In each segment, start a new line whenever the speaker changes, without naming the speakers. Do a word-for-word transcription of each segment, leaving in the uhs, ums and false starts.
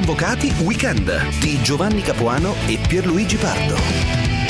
Convocati Weekend di Giovanni Capuano e Pierluigi Pardo.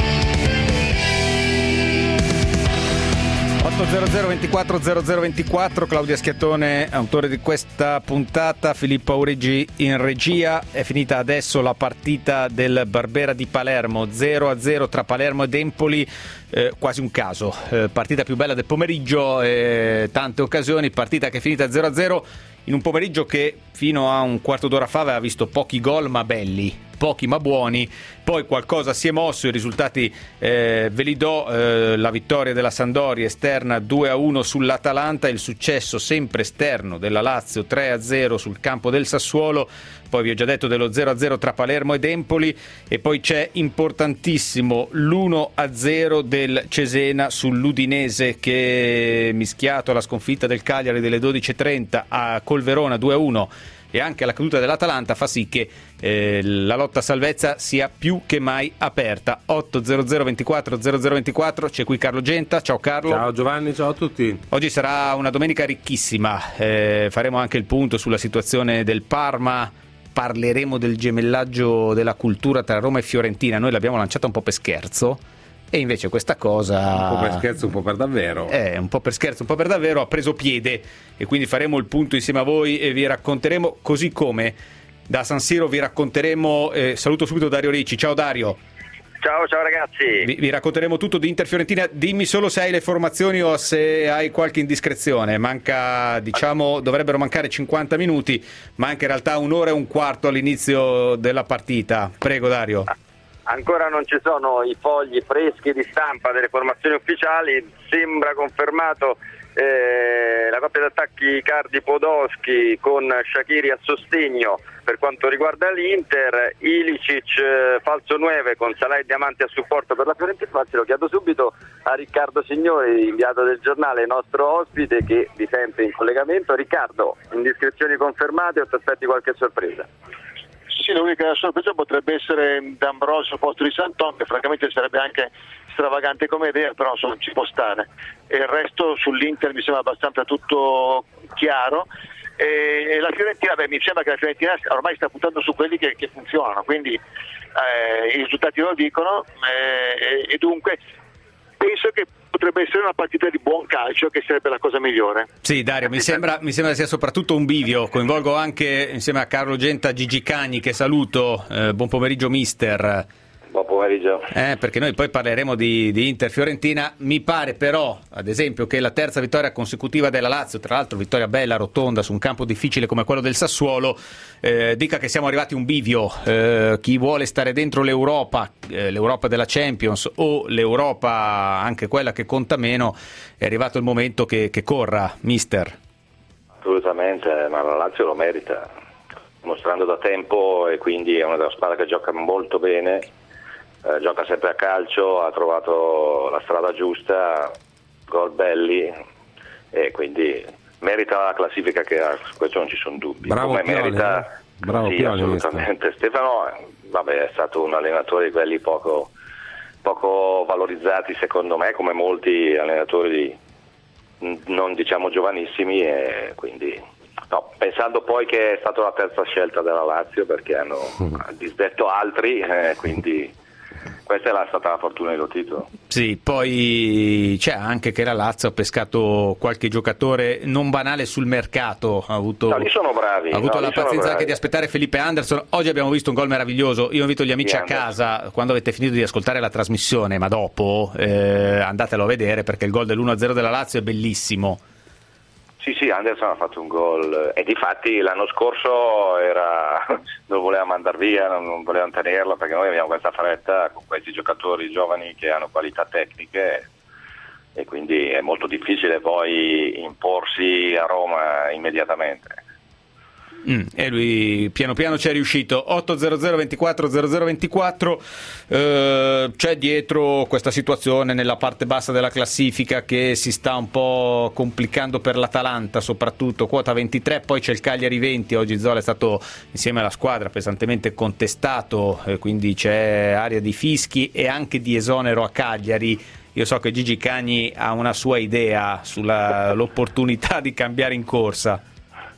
otto zero zero ventiquattro zero zero ventiquattro, Claudia Schiattone, autore di questa puntata, Filippo Aurigi in regia. È finita adesso la partita del Barbera di Palermo, zero a zero tra Palermo ed Empoli, eh, quasi un caso, eh, partita più bella del pomeriggio, eh, tante occasioni, partita che è finita zero a zero in un pomeriggio che fino a un quarto d'ora fa aveva visto pochi gol ma belli, pochi ma buoni. Poi qualcosa si è mosso, i risultati eh, ve li do, eh, la vittoria della Sampdoria esterna due a uno sull'Atalanta, il successo sempre esterno della Lazio tre a zero sul campo del Sassuolo, poi vi ho già detto dello zero a zero tra Palermo ed Empoli, e poi c'è importantissimo l'uno a zero del Cesena sull'Udinese, che mischiato alla sconfitta del Cagliari delle dodici e trenta a col Verona due a uno e anche la caduta dell'Atalanta fa sì che eh, la lotta a salvezza sia più che mai aperta. otto zero zero ventiquattro zero zero ventiquattro, c'è qui Carlo Genta. Ciao Carlo.
Ciao Giovanni, ciao a tutti.
Oggi sarà una domenica ricchissima, eh, faremo anche il punto sulla situazione del Parma, parleremo del gemellaggio della cultura tra Roma e Fiorentina. Noi l'abbiamo lanciata un po' per scherzo, e invece questa cosa,
un po' per scherzo, un po' per davvero,
eh, un po' per scherzo, un po' per davvero, ha preso piede, e quindi faremo il punto insieme a voi e vi racconteremo, così come da San Siro vi racconteremo, eh, saluto subito Dario Ricci. Ciao Dario.
Ciao, ciao ragazzi.
Vi, vi racconteremo tutto di Inter Fiorentina. Dimmi solo se hai le formazioni o se hai qualche indiscrezione. Manca, diciamo, dovrebbero mancare cinquanta minuti, manca in realtà un'ora e un quarto all'inizio della partita. Prego Dario.
Ancora non ci sono i fogli freschi di stampa delle formazioni ufficiali, sembra confermato eh, la coppia d'attacchi Icardi-Podolski con Shaqiri a sostegno per quanto riguarda l'Inter, Ilicic eh, falso nove con Salah e Diamanti a supporto per la Fiorentina. Infatti lo chiedo subito a Riccardo Signori, inviato del giornale, nostro ospite che vi sente in collegamento. Riccardo, indiscrezioni confermate o ti aspetti qualche sorpresa?
Sì, l'unica sorpresa potrebbe essere D'Ambrosio al posto di Santon, che francamente sarebbe anche stravagante come idea, però insomma ci può stare. E il resto sull'Inter mi sembra abbastanza tutto chiaro. E la Fiorentina, beh, mi sembra che la Fiorentina ormai sta puntando su quelli che, che funzionano, quindi eh, i risultati lo dicono, eh, e dunque penso che potrebbe essere una partita di buon calcio, che sarebbe la cosa migliore.
Sì, Dario, mi sembra, mi sembra sia soprattutto un bivio. Coinvolgo anche, insieme a Carlo Genta, Gigi Cagni, che saluto. Eh, buon pomeriggio mister.
Buon pomeriggio.
Eh, perché noi poi parleremo di, di Inter Fiorentina. Mi pare però, ad esempio, che la terza vittoria consecutiva della Lazio, tra l'altro vittoria bella, rotonda, su un campo difficile come quello del Sassuolo, eh, dica che siamo arrivati a un bivio. Eh, chi vuole stare dentro l'Europa, eh, l'Europa della Champions o l'Europa anche quella che conta meno, è arrivato il momento che, che corra, mister.
Assolutamente, ma la Lazio lo merita, mostrando da tempo, e quindi è una della squadre che gioca molto bene. Eh, gioca sempre a calcio, ha trovato la strada giusta, gol belli, e quindi merita la classifica che ha, su questo non ci sono dubbi.
Bravo
Come
Pioli,
merita,
bravo
sì,
Pioli,
assolutamente. Stefano, vabbè, è stato un allenatore di quelli poco, poco valorizzati secondo me, come molti allenatori di, non diciamo giovanissimi, e quindi no, pensando poi che è stata la terza scelta della Lazio, perché hanno disdetto altri, eh, quindi questa è stata la fortuna dello titolo.
Sì, poi c'è anche che la Lazio ha pescato qualche giocatore non banale sul mercato, ha avuto,
no, lì sono bravi,
ha avuto
no,
la pazienza anche di aspettare Felipe Anderson. Oggi abbiamo visto un gol meraviglioso. Io invito gli amici
sì,
a casa, quando avete finito di ascoltare la trasmissione, ma dopo eh, andatelo a vedere, perché il gol dell'uno a zero della Lazio è bellissimo.
Sì, sì, Anderson ha fatto un gol, e difatti l'anno scorso era lo voleva mandare via, non, non volevano tenerlo, perché noi abbiamo questa fretta con questi giocatori giovani che hanno qualità tecniche, e quindi è molto difficile poi imporsi a Roma immediatamente.
Mm, e lui piano piano ci è riuscito. otto zero zero ventiquattro zero zero ventiquattro, eh, c'è dietro questa situazione nella parte bassa della classifica che si sta un po' complicando per l'Atalanta, soprattutto quota ventitré, poi c'è il Cagliari venti. Oggi Zola è stato insieme alla squadra pesantemente contestato, eh, quindi c'è aria di fischi e anche di esonero a Cagliari. Io so che Gigi Cagni ha una sua idea sull'opportunità di cambiare in corsa.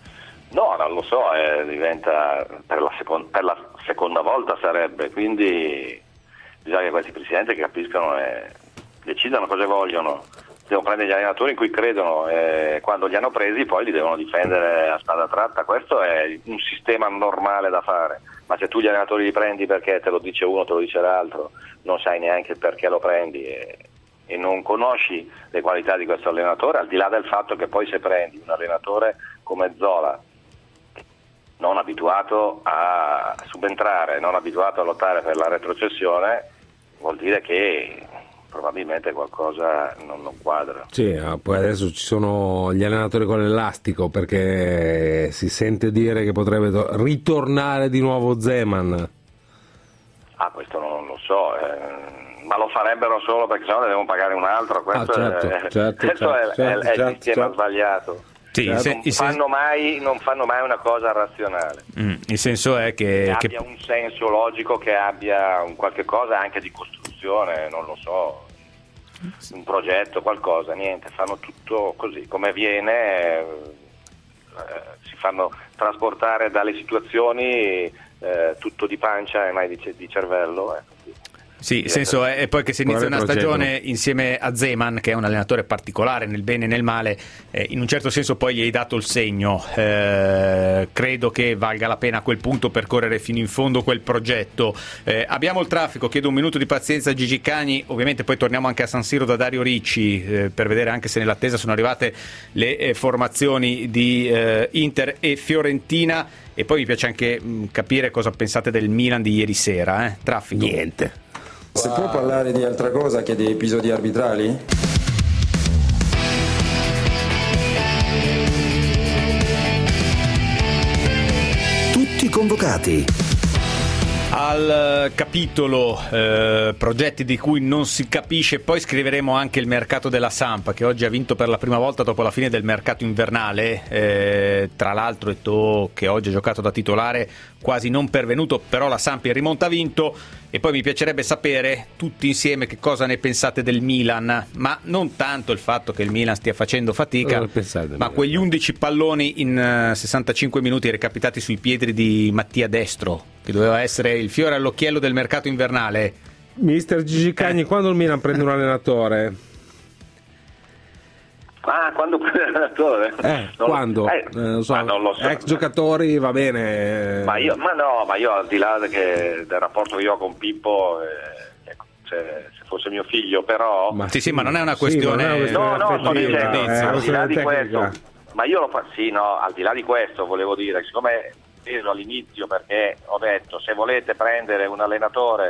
No, non lo so, eh, diventa per la, secon- per la seconda volta sarebbe, quindi bisogna che questi presidenti capiscano e decidano cosa vogliono. Devono prendere gli allenatori in cui credono e quando li hanno presi poi li devono difendere a spada tratta. Questo è un sistema normale da fare, ma se tu gli allenatori li prendi perché te lo dice uno, te lo dice l'altro, non sai neanche perché lo prendi e, e non conosci le qualità di questo allenatore, al di là del fatto che poi se prendi un allenatore come Zola, non abituato a subentrare, non abituato a lottare per la retrocessione, vuol dire che probabilmente qualcosa non, non quadra.
Sì, poi adesso ci sono gli allenatori con l'elastico, perché si sente dire che potrebbe to- ritornare di nuovo Zeman.
Ah, questo non, non lo so, eh, ma lo farebbero solo perché sennò ne devono pagare un altro. Questo,
ah, certo,
è,
certo,
questo
certo,
è,
certo,
è, è
certo,
il sistema
certo.
sbagliato.
Sì,
non,
se, il
fanno
sen-
mai, non fanno mai una cosa razionale.
Mm, il senso è che,
che
che
abbia un senso logico, che abbia un qualche cosa anche di costruzione, non lo so, un progetto, qualcosa, niente, fanno tutto così come viene, eh, si fanno trasportare dalle situazioni eh, tutto di pancia e mai di, di cervello. Eh.
Sì, il senso è, è poi che se inizia una stagione insieme a Zeman, che è un allenatore particolare nel bene e nel male, eh, in un certo senso poi gli hai dato il segno. Eh, credo che valga la pena a quel punto percorrere fino in fondo quel progetto. Eh, abbiamo il traffico, chiedo un minuto di pazienza a Gigi Cagni, ovviamente poi torniamo anche a San Siro da Dario Ricci eh, per vedere anche se nell'attesa sono arrivate le eh, formazioni di eh, Inter e Fiorentina, e poi mi piace anche mh, capire cosa pensate del Milan di ieri sera. Eh? Traffico.
Niente.
Se può parlare di altra cosa che di episodi arbitrali?
Tutti convocati.
Al capitolo eh, progetti di cui non si capisce, poi scriveremo anche il mercato della Samp, che oggi ha vinto per la prima volta dopo la fine del mercato invernale. Eh, tra l'altro Eto'o, che oggi ha giocato da titolare, quasi non pervenuto, però la Samp in rimonta ha vinto. E poi mi piacerebbe sapere tutti insieme che cosa ne pensate del Milan, ma non tanto il fatto che il Milan stia facendo fatica, ma quegli undici palloni in uh, sessantacinque minuti recapitati sui piedi di Mattia Destro, che doveva essere il fiore all'occhiello del mercato invernale.
Mister Gigi Cagni, eh. quando il Milan prende un allenatore?
Ah, quando prende l'allenatore?
Eh,
non,
quando?
Eh,
eh, non so,
ma non lo so.
Ex giocatori va bene.
Ma io, ma no, ma io al di là che, del rapporto che io ho con Pippo, eh, se, se fosse mio figlio, però.
Ma sì, sì, ma non è una questione.
Sì, è una questione no, no, sto dicendo,
eh,
al di là di
tecnica.
questo. Ma io lo fa, sì, no, al di là di questo volevo dire, siccome ero all'inizio perché ho detto se volete prendere un allenatore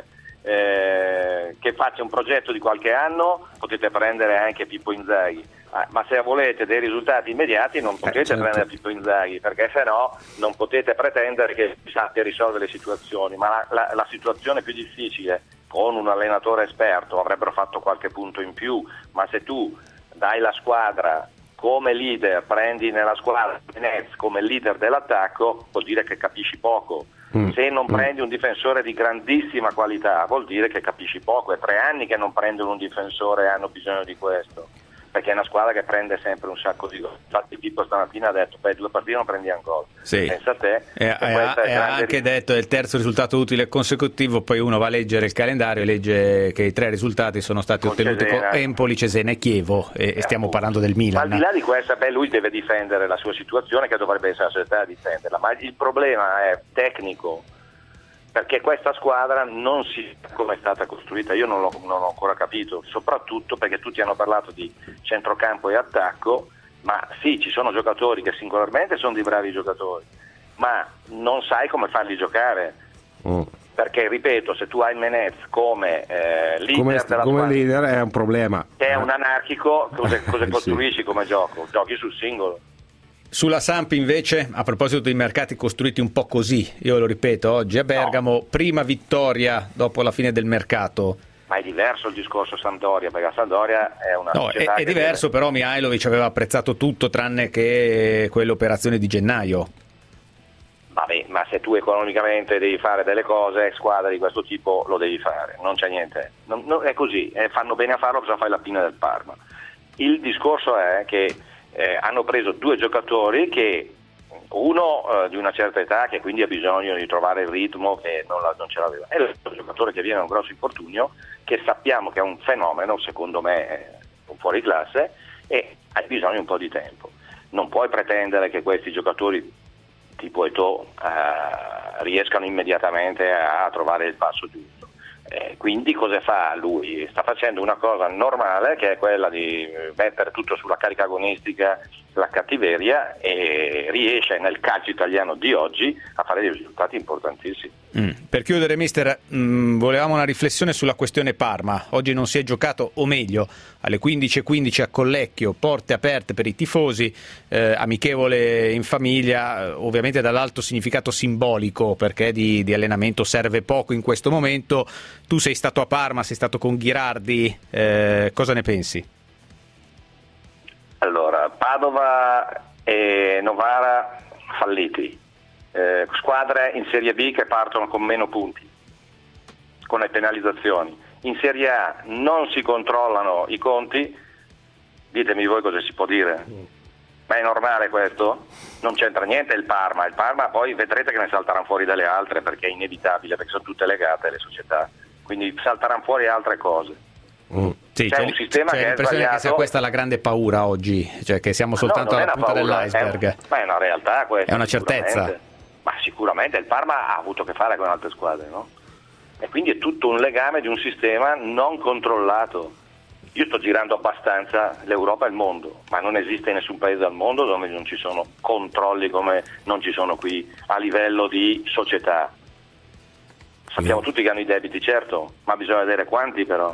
eh, che faccia un progetto di qualche anno, potete prendere anche Pippo Inzaghi. Ah, ma se volete dei risultati immediati non potete eh, certo. prendere Pippo Inzaghi, perché se no non potete pretendere che sappia risolvere le situazioni. Ma la, la, la situazione più difficile, con un allenatore esperto avrebbero fatto qualche punto in più, ma se tu dai la squadra come leader, prendi nella squadra Menez come leader dell'attacco, vuol dire che capisci poco. Mm. Se non prendi un difensore di grandissima qualità vuol dire che capisci poco. È tre anni che non prendono un difensore e hanno bisogno di questo, perché è una squadra che prende sempre un sacco di gol. Infatti Pippo stamattina ha detto per due partite non prendiamo gol.
Sì.
Pensa a te.
E, e ha, e ha anche detto è il terzo risultato utile consecutivo, poi uno va a leggere il calendario e legge che i tre risultati sono stati con ottenuti Cesena. con Empoli, Cesena e Chievo, e, e stiamo parlando del Milan.
Ma al di là di questo, beh, lui deve difendere la sua situazione, che dovrebbe essere la società a difenderla, ma il problema è tecnico, perché questa squadra non si sa come è stata costruita, io non, l'ho, non ho ancora capito, soprattutto perché tutti hanno parlato di centrocampo e attacco, ma sì, ci sono giocatori che singolarmente sono dei bravi giocatori, ma non sai come farli giocare, mm. perché ripeto, se tu hai Menez come eh, leader
come,
della
come
squadra,
leader è un problema,
che è un anarchico, cosa, cosa
sì.
costruisci come gioco? Giochi sul singolo.
Sulla Samp invece, a proposito dei mercati costruiti un po' così, io lo ripeto, oggi a Bergamo, no. prima vittoria dopo la fine del mercato.
Ma è diverso il discorso Sampdoria, perché la Sampdoria è una
no,
società
è, è diverso, deve... però Mihajlovic aveva apprezzato tutto tranne che quell'operazione di gennaio.
Vabbè, ma se tu economicamente devi fare delle cose, squadre di questo tipo lo devi fare, non c'è niente, non, non, è così, eh, fanno bene a farlo, cosa fai la Pina del Parma. Il discorso è che Eh, hanno preso due giocatori che uno eh, di una certa età che quindi ha bisogno di trovare il ritmo che non, la, non ce l'aveva, e l'altro giocatore che viene da un grosso infortunio, che sappiamo che è un fenomeno, secondo me è un fuori classe, e hai bisogno un po' di tempo. Non puoi pretendere che questi giocatori tipo Eto'o eh, riescano immediatamente a trovare il passo giusto. Eh, quindi cosa fa lui? Sta facendo una cosa normale, che è quella di mettere tutto sulla carica agonistica, la cattiveria, e riesce nel calcio italiano di oggi a fare dei risultati importantissimi.
Mm. Per chiudere, mister, mh, volevamo una riflessione sulla questione Parma. Oggi non si è giocato, o meglio, alle quindici e quindici a Collecchio, porte aperte per i tifosi, eh, amichevole in famiglia, eh, ovviamente dall'alto significato simbolico, perché di, di allenamento serve poco in questo momento. Tu sei stato a Parma, sei stato con Ghirardi, eh, cosa ne pensi?
Allora, Padova e Novara falliti, eh, squadre in Serie B che partono con meno punti, con le penalizzazioni. In Serie A non si controllano i conti, ditemi voi cosa si può dire. Ma è normale questo? Non c'entra niente il Parma, il Parma poi vedrete che ne salteranno fuori dalle altre, perché è inevitabile, perché sono tutte legate le società, quindi salteranno fuori altre cose.
Mm. Sì,
c'è
c'è,
un sistema
c'è
che è
l'impressione
sbagliato.
che sia questa la grande paura oggi, cioè che siamo soltanto
no,
alla punta
paura,
dell'iceberg.
È, un, ma è una realtà questa.
È una certezza.
Ma sicuramente il Parma ha avuto a che fare con altre squadre, no? E quindi è tutto un legame di un sistema non controllato. Io sto girando abbastanza l'Europa e il mondo, ma non esiste nessun paese al mondo dove non ci sono controlli come non ci sono qui a livello di società. Sappiamo tutti che hanno i debiti, certo, ma bisogna vedere quanti però.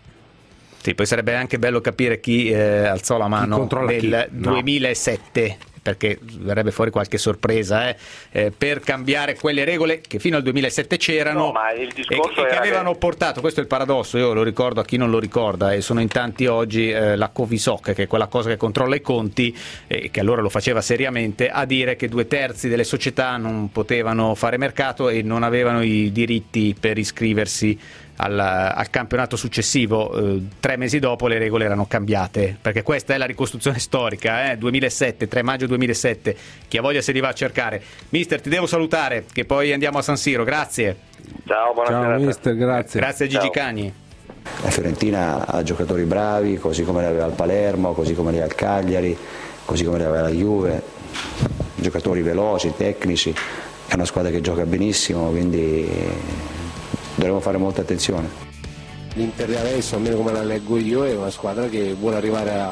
Sì, poi sarebbe anche bello capire chi eh, alzò la mano nel
chi? No.
duemilasette, perché verrebbe fuori qualche sorpresa eh, eh, per cambiare quelle regole che fino al duemilasette c'erano,
no, ma il
e,
discorso
e che
era
avevano
che...
portato, questo è il paradosso, io lo ricordo a chi non lo ricorda, e sono in tanti oggi, eh, la Covisoc, che è quella cosa che controlla i conti, e eh, che allora lo faceva seriamente, a dire che due terzi delle società non potevano fare mercato e non avevano i diritti per iscriversi Al, al campionato successivo. Eh, tre mesi dopo le regole erano cambiate, perché questa è la ricostruzione storica, eh? duemilasette, tre maggio duemilasette, chi ha voglia se li va a cercare. Mister, ti devo salutare, che poi andiamo a San Siro, grazie.
Ciao, buonasera.
Ciao mister, grazie.
Grazie a Gigi
Ciao.
Cagni.
La Fiorentina ha giocatori bravi, così come li aveva il Palermo, così come li aveva il Cagliari, così come li aveva la Juve, giocatori veloci, tecnici, è una squadra che gioca benissimo, quindi dovremo fare molta attenzione.
L'Inter di adesso, almeno come la leggo io, è una squadra che vuole arrivare a,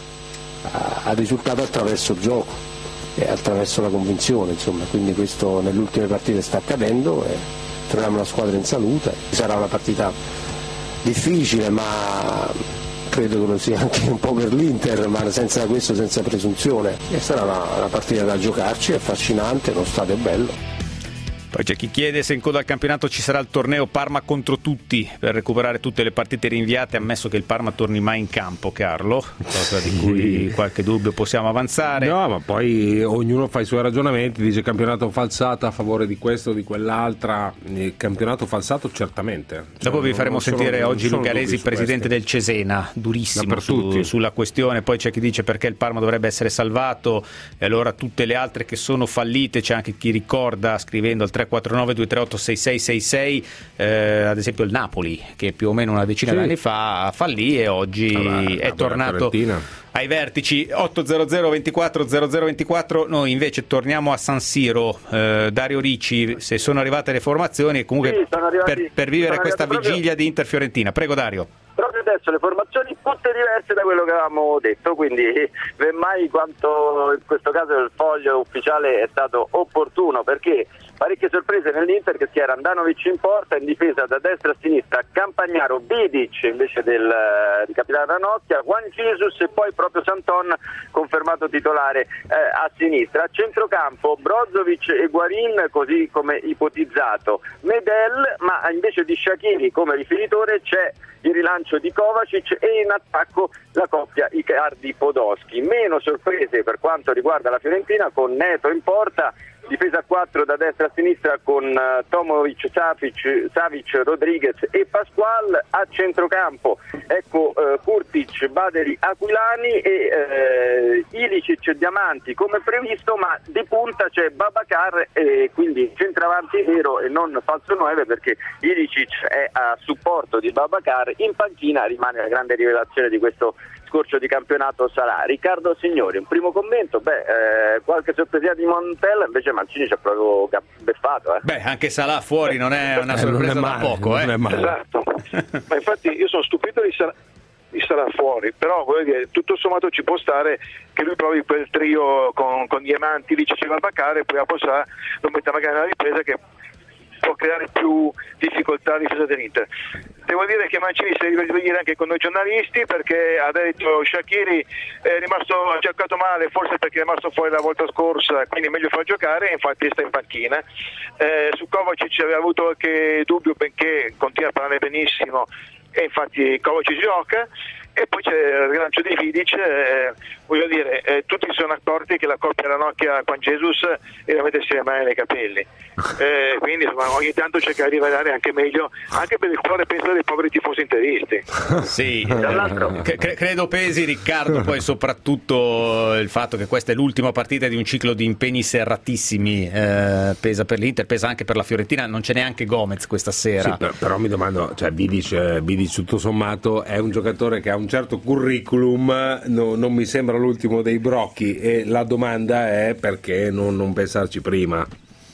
a, al risultato attraverso il gioco e attraverso la convinzione, insomma, quindi questo nelle ultime partite sta accadendo e troviamo una squadra in salute. Sarà una partita difficile, ma credo che lo sia anche un po' per l'Inter, ma senza questo, senza presunzione, e sarà una, una partita da giocarci, affascinante, uno stadio bello.
Poi c'è chi chiede se in coda al campionato ci sarà il torneo Parma contro tutti per recuperare tutte le partite rinviate, ammesso che il Parma torni mai in campo, Carlo, cosa di cui qualche dubbio possiamo avanzare.
No, ma poi ognuno fa i suoi ragionamenti, dice campionato falsato a favore di questo o di quell'altra. Il campionato falsato certamente.
Dopo vi faremo
non
sentire
sono,
oggi Luca Alesi, presidente del Cesena, durissimo su, sulla questione. Poi c'è chi dice perché il Parma dovrebbe essere salvato, e allora tutte le altre che sono fallite, c'è anche chi ricorda scrivendo al tre quattro nove due tre otto sei sei sei sei, eh, ad esempio il Napoli, che più o meno una decina
sì.
di anni fa fallì e oggi allora, è tornato ai vertici. Ottocento ventiquattro zero zero ventiquattro. Noi invece torniamo a San Siro. eh, Dario Ricci, se sono arrivate le formazioni e comunque
sì, arrivati,
per, per vivere questa vigilia proprio di Inter-Fiorentina, prego Dario.
Proprio adesso le formazioni tutte diverse da quello che avevamo detto, quindi mai quanto in questo caso il foglio ufficiale è stato opportuno, perché parecchie sorprese nell'Inter che schiera Andanovic in porta, in difesa da destra a sinistra Campagnaro, Vidic invece del, di capitano Ranocchia, Juan Jesus e poi proprio Santon confermato titolare eh, a sinistra. A centrocampo Brozovic e Guarin così come ipotizzato, Medel, ma invece di Shaqiri come riferitore c'è il rilancio di Kovacic e in attacco la coppia Icardi-Podolski. Meno sorprese per quanto riguarda la Fiorentina, con Neto in porta, difesa a quattro da destra a sinistra con uh, Tomovic, Savic, Savic, Rodriguez e Pasqual. A centrocampo ecco uh, Kurtic, Baderi, Aquilani e uh, Ilicic, Diamanti come previsto, ma di punta c'è Babacar e quindi centravanti vero e non falso nove, perché Ilicic è a supporto di Babacar. In panchina rimane la grande rivelazione di questo scorcio di campionato sarà Riccardo Signori. Un primo commento, beh, eh, qualche sorpresa di Montella, invece Mancini ci ha proprio beffato. Eh.
Beh, anche Salah fuori non è una sorpresa
eh, non è male,
da poco. Eh.
Non è male.
Esatto, ma infatti io sono stupito di Salah, di Salah fuori, però voglio dire, tutto sommato ci può stare che lui provi quel trio con, con Diamanti, lì ci va a Baccare e poi a Bossà lo mette magari nella ripresa che può creare più difficoltà alla difesa dell'Inter. Devo dire che Mancini si deve rivedere anche con noi giornalisti, perché ha detto Shaqiri è rimasto, ha giocato male, forse perché è rimasto fuori la volta scorsa, quindi è meglio far giocare, infatti sta in panchina. Eh, su Kovacic aveva avuto qualche dubbio, benché continua a parlare benissimo e infatti Kovacic gioca. E poi c'è il rilancio di Vidic, eh, voglio dire, eh, tutti si sono accorti che la coppia Ranocchia con Jesus era mettersi le mani nei capelli, eh, quindi insomma, ogni tanto cercare di vedere anche meglio, anche per il cuore penso dei poveri tifosi interisti.
Sì, cre- credo pesi Riccardo poi soprattutto il fatto che questa è l'ultima partita di un ciclo di impegni serratissimi, eh, pesa per l'Inter, pesa anche per la Fiorentina, non c'è neanche Gomez questa sera.
Sì, però, però mi domando, cioè Vidic, Vidic tutto sommato è un giocatore che ha un certo curriculum, no, non mi sembra l'ultimo dei brocchi, e la domanda è perché non, non pensarci prima.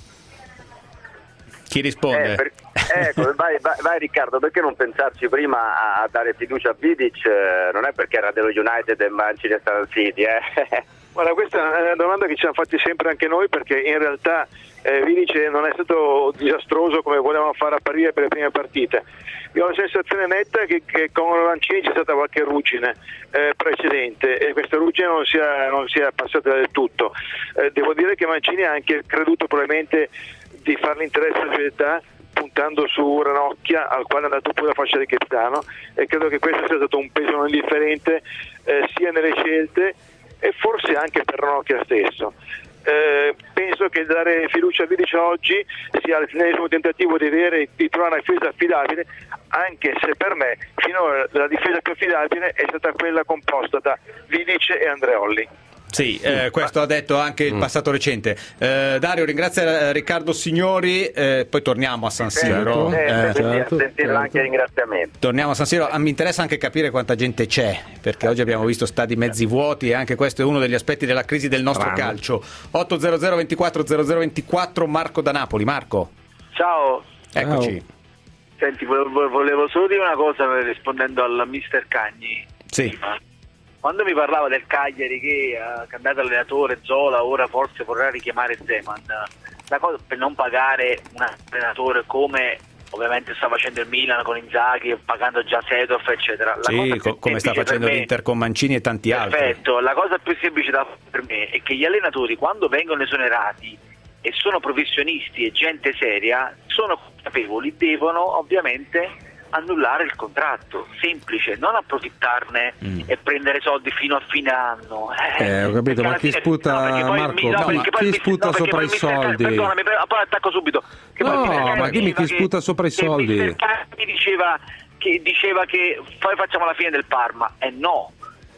Chi risponde?
Eh, per, ecco, vai, vai, vai Riccardo, perché non pensarci prima a dare fiducia a Vidic? Eh, non è perché era dello United e Mancini è stato al City, eh?
Guarda, questa è una domanda che ci siamo fatti sempre anche noi, perché in realtà eh, Vidic non è stato disastroso come volevano fare apparire per le prime partite. Io ho la sensazione netta che, che con Mancini c'è stata qualche ruggine eh, precedente, e questa ruggine non sia, non sia passata del tutto. Eh, devo dire che Mancini ha anche creduto probabilmente di fare l'interesse della società puntando su Ranocchia, al quale è andato pure a fascia di capitano, e credo che questo sia stato un peso non indifferente eh, sia nelle scelte e forse anche per Ranocchia stesso. Eh, penso che dare fiducia a Vidic oggi sia l'ennesimo tentativo di, avere, di trovare una difesa affidabile, anche se per me finora la difesa più affidabile è stata quella composta da Vidic e Andreolli.
Sì, eh, questo ha detto anche il passato recente. Eh, Dario, ringrazia Riccardo Signori, eh, poi torniamo a San Siro.
Eh,
Eh,
eh,
certo,
sentirlo
certo.
anche ringraziamenti.
torniamo a San Siro. Ah, mi interessa anche capire quanta gente c'è, perché oggi abbiamo visto stadi mezzi vuoti e anche questo è uno degli aspetti della crisi del nostro
Bravo.
calcio. otto zero zero ventiquattro zero zero ventiquattro, Marco da Napoli. Marco,
Ciao,
eccoci.
senti, volevo, volevo solo dire una cosa rispondendo al mister Cagni.
Sì.
Prima. Quando mi parlava del Cagliari che ha cambiato allenatore Zola, ora forse vorrà richiamare Zeman, la cosa per non pagare un allenatore come ovviamente sta facendo il Milan con Inzaghi, pagando già Seedorf eccetera. La
Sì,
cosa più
co- come sta
semplice
facendo
per me-
l'Inter con Mancini e tanti altri.
Perfetto, la cosa più semplice da fare per me è che gli allenatori, quando vengono esonerati e sono professionisti e gente seria, sono consapevoli, devono ovviamente annullare il contratto, semplice, non approfittarne
Mm.
e prendere soldi fino a fine anno.
Eh, ho capito,
perché
ma
alla
chi
fine-
sputa,
perché poi
Marco,
mi- no,
chi-
perché poi
chi
il-
sputa
no, perché
sopra
poi
i
il mister-
soldi?
Perdonami, però- poi attacco subito. Che poi
No,
il mister
ma
Cagni
dimmi chi
diceva
sputa
che-
sopra i
che il
soldi.
mister Cagni diceva che, diceva che poi facciamo la fine del Parma, e no.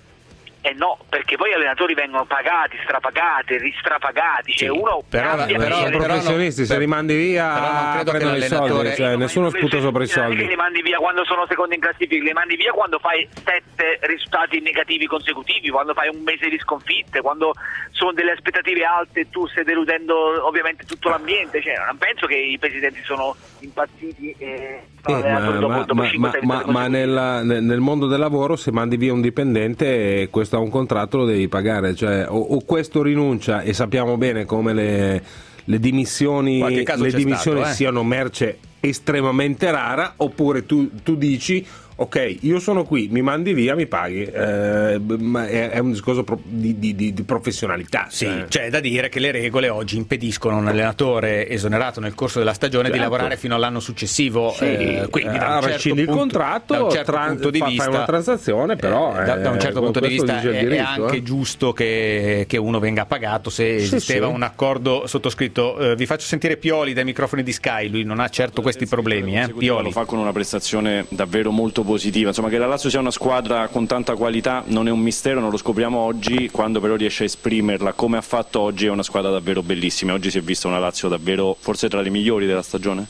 Eh no, perché poi gli allenatori vengono pagati, strapagati, ristrapagati, cioè
Sì,
uno
però-
cambia
però-
sono
bene.
però
professionisti,
non-
se li mandi via
però non credo che
prendono i
l'allenatore-
soldi, cioè
No,
nessuno
invece-
sputa sopra i
non è che
soldi.
li mandi via quando sono secondi in classifica, li mandi via quando fai sette risultati negativi consecutivi, quando fai un mese di sconfitte, quando sono delle aspettative alte e tu stai deludendo ovviamente tutto l'ambiente. Cioè, non penso che i presidenti sono impazziti e
Eh, ma,
dopo,
ma-
dopo
ma-
cinque, sei
ma-
vittorie
ma
consecutive.
nella- nel, nel mondo del lavoro, se mandi via un dipendente, eh, questo ha un contratto, lo devi pagare, cioè, o, o questo rinuncia, e sappiamo bene come le, le dimissioni,
Qualche caso
le
c'è
dimissioni
stato, eh.
siano merce estremamente rara, oppure tu, tu dici ok, io sono qui, mi mandi via, mi paghi, eh, ma è, è un discorso pro, di, di, di, di professionalità.
Sì,
eh.
c'è da dire che le regole oggi impediscono a un allenatore esonerato nel corso della stagione certo. di lavorare fino all'anno successivo,
sì,
eh, quindi da un certo
rescindi il
punto,
contratto,
da un certo
tra,
punto di
fa,
vista,
fai una transazione, però
eh, da, da un certo punto di vista è,
diritto,
è anche
eh.
giusto che, che uno venga pagato se
sì,
esisteva
sì.
un accordo sottoscritto. Eh, vi faccio sentire Pioli dai microfoni di Sky, lui non ha certo questi problemi, eh. Pioli
lo fa con una prestazione davvero molto positiva, insomma, che la Lazio sia una squadra con tanta qualità non è un mistero, non lo scopriamo oggi, quando però riesce a esprimerla come ha fatto oggi è una squadra davvero bellissima. Oggi si è vista una Lazio davvero forse tra le migliori della stagione.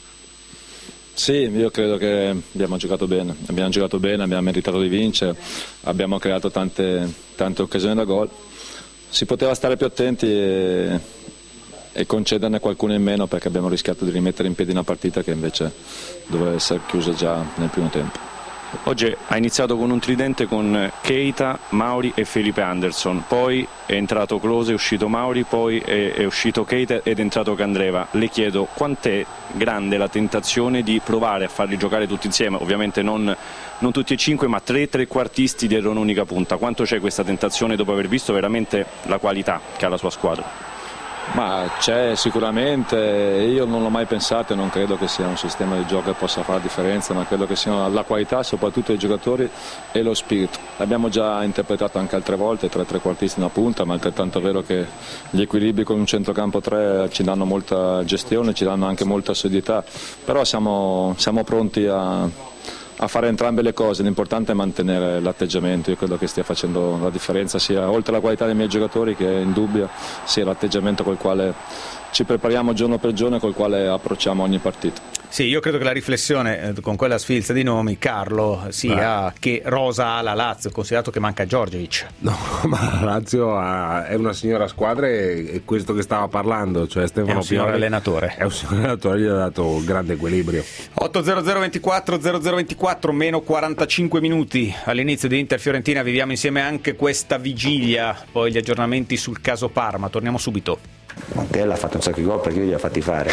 Sì, io credo che abbiamo giocato bene, abbiamo giocato bene, abbiamo meritato di vincere, abbiamo creato tante, tante occasioni da gol. Si poteva stare più attenti e, e concederne qualcuno in meno, perché abbiamo rischiato di rimettere in piedi una partita che invece doveva essere chiusa già nel primo tempo.
Oggi ha iniziato con un tridente con Keita, Mauri e Felipe Anderson, poi è entrato Klose, è uscito Mauri, poi è, è uscito Keita ed è entrato Candreva. Le chiedo quant'è grande la tentazione di provare a farli giocare tutti insieme, ovviamente non, non tutti e cinque, ma tre trequartisti dietro un'unica punta. Quanto c'è questa tentazione dopo aver visto veramente la qualità che ha la sua squadra?
Ma c'è sicuramente, io non l'ho mai pensato e non credo che sia un sistema di gioco che possa fare differenza, ma credo che sia la qualità soprattutto dei giocatori e lo spirito. L'abbiamo già interpretato anche altre volte, tre trequartisti in una punta, ma è altrettanto vero che gli equilibri con un centrocampo tre ci danno molta gestione, ci danno anche molta solidità, però siamo, siamo pronti a... a fare entrambe le cose. L'importante è mantenere l'atteggiamento. Io credo che stia facendo la differenza sia oltre alla qualità dei miei giocatori, che è indubbia, sia l'atteggiamento col quale ci prepariamo giorno per giorno e col quale approcciamo ogni partita.
Sì, io credo che la riflessione eh, con quella sfilza di nomi, Carlo, sia Beh. che rosa ha la Lazio, considerato che manca Djordjevic.
No, ma la Lazio ha, è una signora squadra e, e questo che stava parlando, cioè Stefano
è un signor
Pioli,
allenatore.
È un signor allenatore, gli ha dato un grande equilibrio.
otto zero zero ventiquattro zero zero ventiquattro meno quarantacinque minuti all'inizio di Inter Fiorentina, viviamo insieme anche questa vigilia, poi gli aggiornamenti sul caso Parma, torniamo subito.
Montella ha fatto un sacco di gol perché io gli ho fatti fare.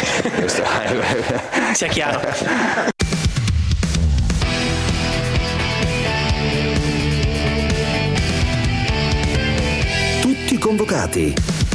Sia chiaro.
Tutti convocati.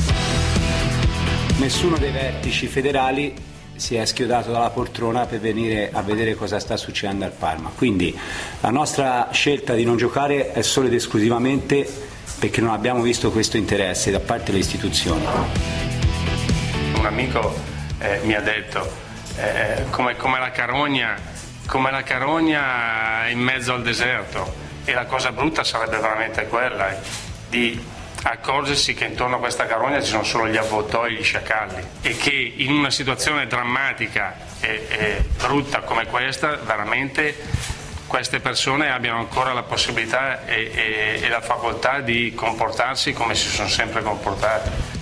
Nessuno dei vertici federali si è schiodato dalla poltrona per venire a vedere cosa sta succedendo al Parma, quindi la nostra scelta di non giocare è solo ed esclusivamente perché non abbiamo visto questo interesse da parte delle istituzioni.
Un amico eh, mi ha detto eh, come, come, la carogna, come la carogna in mezzo al deserto, e la cosa brutta sarebbe veramente quella, eh, di accorgersi che intorno a questa carogna ci sono solo gli avvoltoi, gli sciacalli, e che in una situazione drammatica e, e brutta come questa veramente queste persone abbiano ancora la possibilità e, e, e la facoltà di comportarsi come si sono sempre comportati.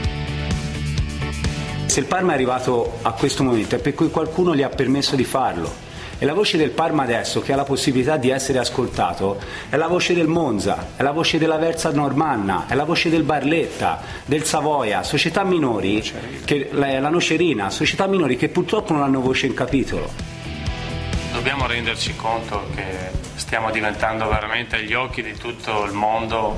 Se il Parma è arrivato a questo momento è perché qualcuno gli ha permesso di farlo, e la voce del Parma adesso, che ha la possibilità di essere ascoltato, è la voce del Monza, è la voce della Versa Normanna, è la voce del Barletta, del Savoia, società minori, che, la, la Nocerina, società minori che purtroppo non hanno voce in capitolo.
Dobbiamo renderci conto che stiamo diventando veramente agli occhi di tutto il mondo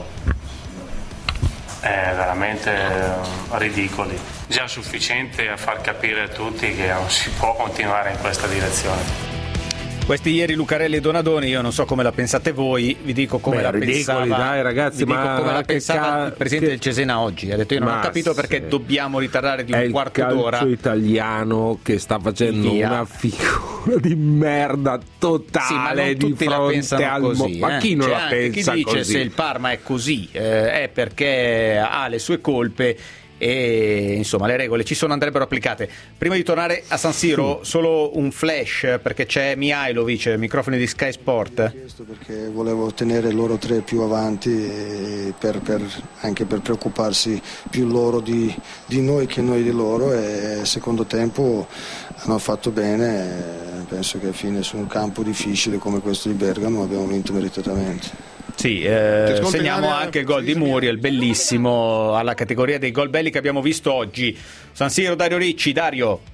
eh, veramente eh, ridicoli. Già sufficiente a far capire a tutti che non si può continuare in questa direzione.
Questi ieri Lucarelli e Donadoni, io non so come la pensate voi, vi dico come
Beh,
la
ridicoli,
pensava,
dai, ragazzi,
vi dico
ma
come la pensava
ca-
il presidente
che...
del Cesena oggi. Ha detto: io non
ma
ho capito
sì.
perché dobbiamo ritardare di un
è
quarto
il
d'ora.
calcio italiano che sta facendo
Via.
una figura di merda totale,
sì, ma non
di
tutti
fronte
la pensano
al
così,
mo- ma
eh?
chi non
C'è
la
anche
pensa
chi dice
così?
Se il Parma è così eh, è perché ha le sue colpe e insomma le regole ci sono, andrebbero applicate. Prima di tornare a San Siro, solo un flash perché c'è Mihajlovic, microfoni di Sky Sport.
Perché volevo tenere loro tre più avanti e per, per, anche per preoccuparsi più loro di, di noi che noi di loro, e secondo tempo hanno fatto bene. Penso che a fine su un campo difficile come questo di Bergamo abbiamo vinto meritatamente.
Sì, eh, segniamo anche il gol di Muriel, bellissimo, alla categoria dei gol belli che abbiamo visto oggi. San Siro, Dario Ricci. Dario.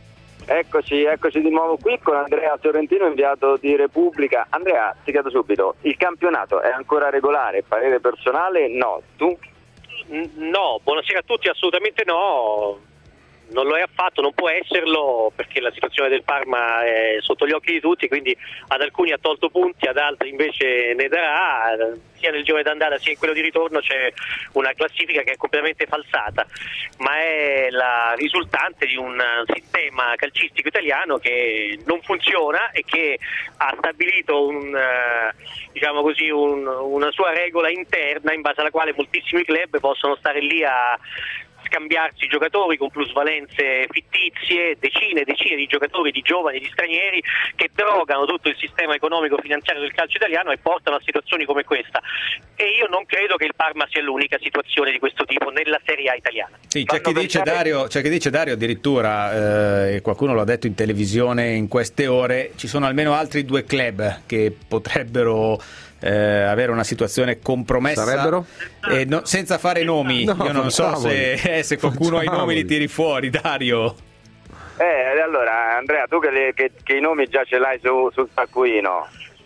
Eccoci, eccoci di nuovo qui con Andrea Fiorentino, inviato di Repubblica. Andrea, ti chiedo subito, il campionato è ancora regolare? Parere personale? No. Tu?
No, buonasera a tutti, assolutamente no. Non lo è affatto, non può esserlo, perché la situazione del Parma è sotto gli occhi di tutti, quindi ad alcuni ha tolto punti, ad altri invece ne darà. Sia nel girone d'andata sia in quello di ritorno c'è una classifica che è completamente falsata, ma è la risultante di un sistema calcistico italiano che non funziona e che ha stabilito un, diciamo così, un, una sua regola interna in base alla quale moltissimi club possono stare lì a scambiarsi giocatori con plusvalenze fittizie, decine e decine di giocatori, di giovani, di stranieri, che drogano tutto il sistema economico-finanziario del calcio italiano e portano a situazioni come questa. E io non credo che il Parma sia l'unica situazione di questo tipo nella Serie A italiana.
Sì, c'è chi, dice, Dario, c'è chi dice Dario addirittura, eh, e qualcuno l'ha detto in televisione in queste ore, ci sono almeno altri due club che potrebbero Eh, avere una situazione compromessa.
Sarebbero?
Eh, no, senza fare nomi.
No,
io non so se, eh, se qualcuno ha i nomi li tiri fuori. Dario.
Eh, allora Andrea, tu che, le, che, che i nomi già ce l'hai su, sul taccuino.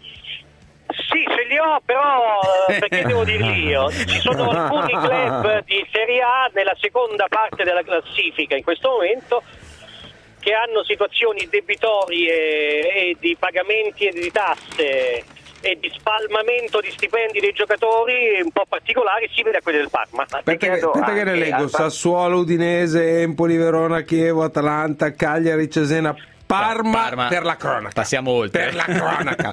Sì, ce li ho, però perché devo dirli io? Ci sono alcuni club di Serie A nella seconda parte della classifica in questo momento che hanno situazioni debitorie e di pagamenti e di tasse e di spalmamento di stipendi dei giocatori un po' particolari, simili a quelli del Parma.
Aspetta, aspetta che ne leggo: Sassuolo, Udinese, Empoli, Verona, Chievo, Atalanta, Cagliari, Cesena, Parma,
Parma.
Per la cronaca.
Passiamo oltre.
Per la cronaca.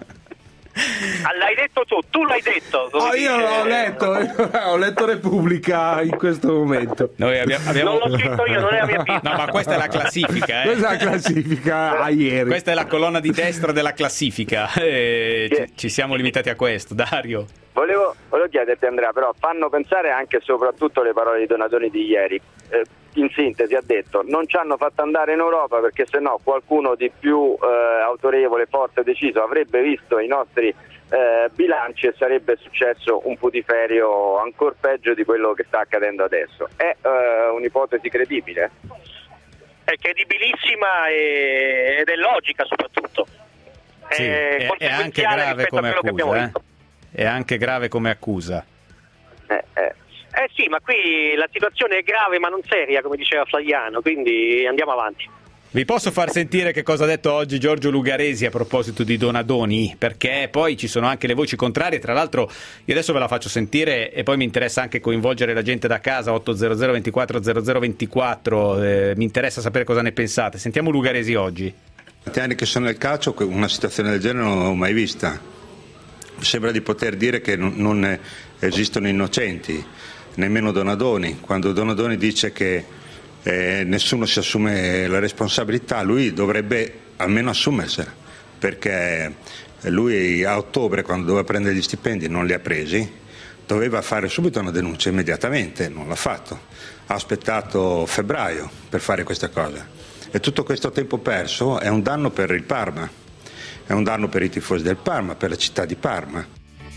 L'hai detto tu, tu l'hai detto.
Oh, io l'ho letto, ho letto Repubblica in questo momento.
Noi abbiamo, abbiamo...
Non l'ho scritto io, non è la mia pista.
No, ma questa è la classifica. Eh.
Questa è la classifica a ieri.
Questa è la colonna di destra della classifica. Eh, ci, ci siamo limitati a questo, Dario.
Volevo, volevo chiederti Andrea, però fanno pensare anche e soprattutto le parole di Donadoni di ieri. Eh, in sintesi ha detto: non ci hanno fatto andare in Europa perché sennò qualcuno di più eh, autorevole, forte e deciso avrebbe visto i nostri eh, bilanci e sarebbe successo un putiferio ancora peggio di quello che sta accadendo adesso. È eh, un'ipotesi credibile?
È credibilissima e, ed è logica soprattutto.
Sì,
è,
è, è anche grave come accusa. Eh? È anche grave come accusa.
Eh, eh.
Eh sì, ma qui la situazione è grave ma non seria, come diceva Flaiano, quindi andiamo avanti.
Vi posso far sentire che cosa ha detto oggi Giorgio Lugaresi a proposito di Donadoni? Perché poi ci sono anche le voci contrarie. Tra l'altro io adesso ve la faccio sentire e poi mi interessa anche coinvolgere la gente da casa. Otto zero zero ventiquattro zero zero ventiquattro, eh, mi interessa sapere cosa ne pensate. Sentiamo Lugaresi oggi.
Tanti anni che sono nel calcio, una situazione del genere non l'ho mai vista. Mi sembra di poter dire che non esistono innocenti, nemmeno Donadoni. Quando Donadoni dice che eh, nessuno si assume la responsabilità, lui dovrebbe almeno assumersela, perché lui a ottobre, quando doveva prendere gli stipendi, non li ha presi, doveva fare subito una denuncia immediatamente, non l'ha fatto, ha aspettato febbraio per fare questa cosa, e tutto questo tempo perso è un danno per il Parma, è un danno per i tifosi del Parma, per la città di Parma.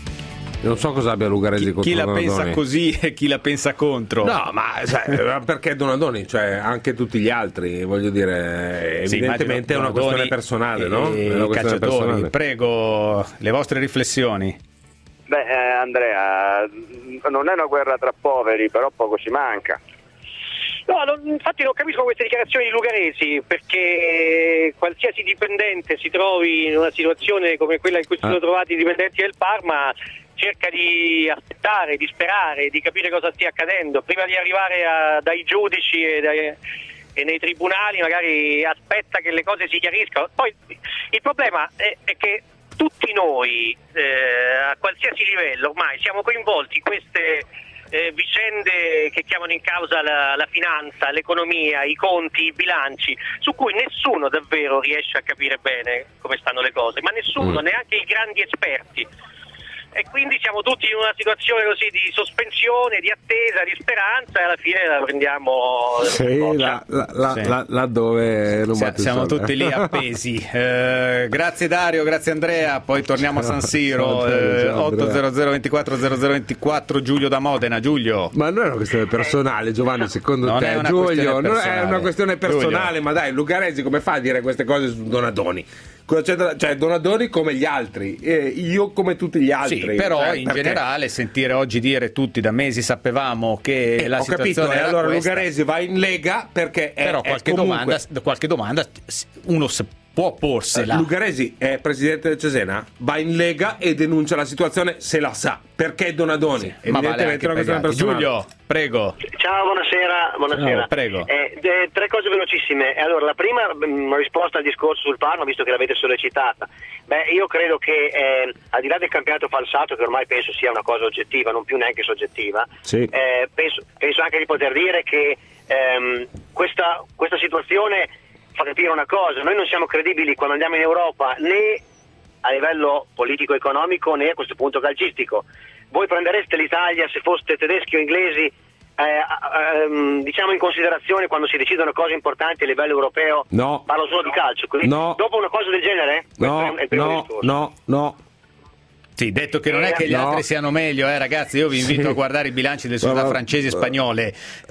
Non so cosa abbia Lugaresi contro
chi la
Donadoni.
pensa così e chi la pensa contro.
No, ma cioè, perché Donadoni? Cioè, anche tutti gli altri, voglio dire,
sì,
evidentemente è una questione personale,
e,
no?
E
è una
i
questione
calciatori.
personale.
Prego, le vostre riflessioni.
Beh, eh, Andrea, non è una guerra tra poveri, però poco ci manca.
No, non, infatti non capisco queste dichiarazioni di Lugaresi, perché qualsiasi dipendente si trovi in una situazione come quella in cui si sono trovati i dipendenti del Parma cerca di aspettare, di sperare, di capire cosa stia accadendo prima di arrivare a, dai giudici e, dai, e nei tribunali, magari aspetta che le cose si chiariscano. Poi il problema è, è che tutti noi eh, a qualsiasi livello ormai siamo coinvolti in queste eh, vicende che chiamano in causa la, la finanza, l'economia, i conti, i bilanci, su cui nessuno davvero riesce a capire bene come stanno le cose, ma nessuno, mm. neanche i grandi esperti. e quindi siamo tutti in una situazione così di sospensione, di attesa, di speranza, e alla fine la prendiamo
sì, là, là, là,
Sì.
là, là dove non
Sì,
batte il
siamo
sole.
tutti lì appesi. Eh, grazie Dario, grazie Andrea, poi torniamo a San Siro.
Ciao, Andrea,
eh,
ciao, Andrea.
otto zero zero ventiquattro zero zero ventiquattro, Giulio da Modena. Giulio,
Ma non è una questione personale, Giovanni, secondo
Non
te?
è una
Giulio,
questione
non è
personale.
una questione personale,
Giulio.
ma dai, Lucaresi come fa a dire queste cose su Donadoni? Cosa c'è da- Cioè, Donadoni come gli altri, eh, io come tutti gli altri.
sì, però
Cioè,
in
perché?
generale sentire oggi dire tutti da mesi sapevamo che
Eh,
la
ho
situazione
capito, e
era
allora
questa.
Lucaresi va in Lega perché è,
Però
è
qualche,
comunque...
domanda, qualche domanda uno se può porsela.
Lucaresi è presidente del Cesena, va in Lega e denuncia la situazione se la sa. Perché Donadoni?
Ma vale
Evidentemente
anche
è una
per gli
questione
altri.
personale.
Giulio, prego.
Ciao, buonasera. buonasera.
Ciao, prego.
Eh, de- tre cose velocissime. Allora, la prima, mh, risposta al discorso sul Parma, visto che l'avete sollecitata. Beh, io credo che eh, al di là del campionato falsato, che ormai penso sia una cosa oggettiva, non più neanche soggettiva,
Sì.
eh, penso, penso anche di poter dire che ehm, questa, questa situazione fa capire una cosa: noi non siamo credibili quando andiamo in Europa, né a livello politico-economico né a questo punto calcistico. Voi prendereste l'Italia se foste tedeschi o inglesi eh, ehm, diciamo in considerazione quando si decidono cose importanti a livello europeo?
No.
Parlo solo di calcio. Quindi,
No.
dopo una cosa del genere? Questo è
No,
un- è il primo
no,
discorso.
no, no.
Sì, detto che non è che gli
No.
altri siano meglio, eh, ragazzi, io vi invito
Sì.
a guardare i bilanci delle società
Ma- ma-
francesi e spagnole.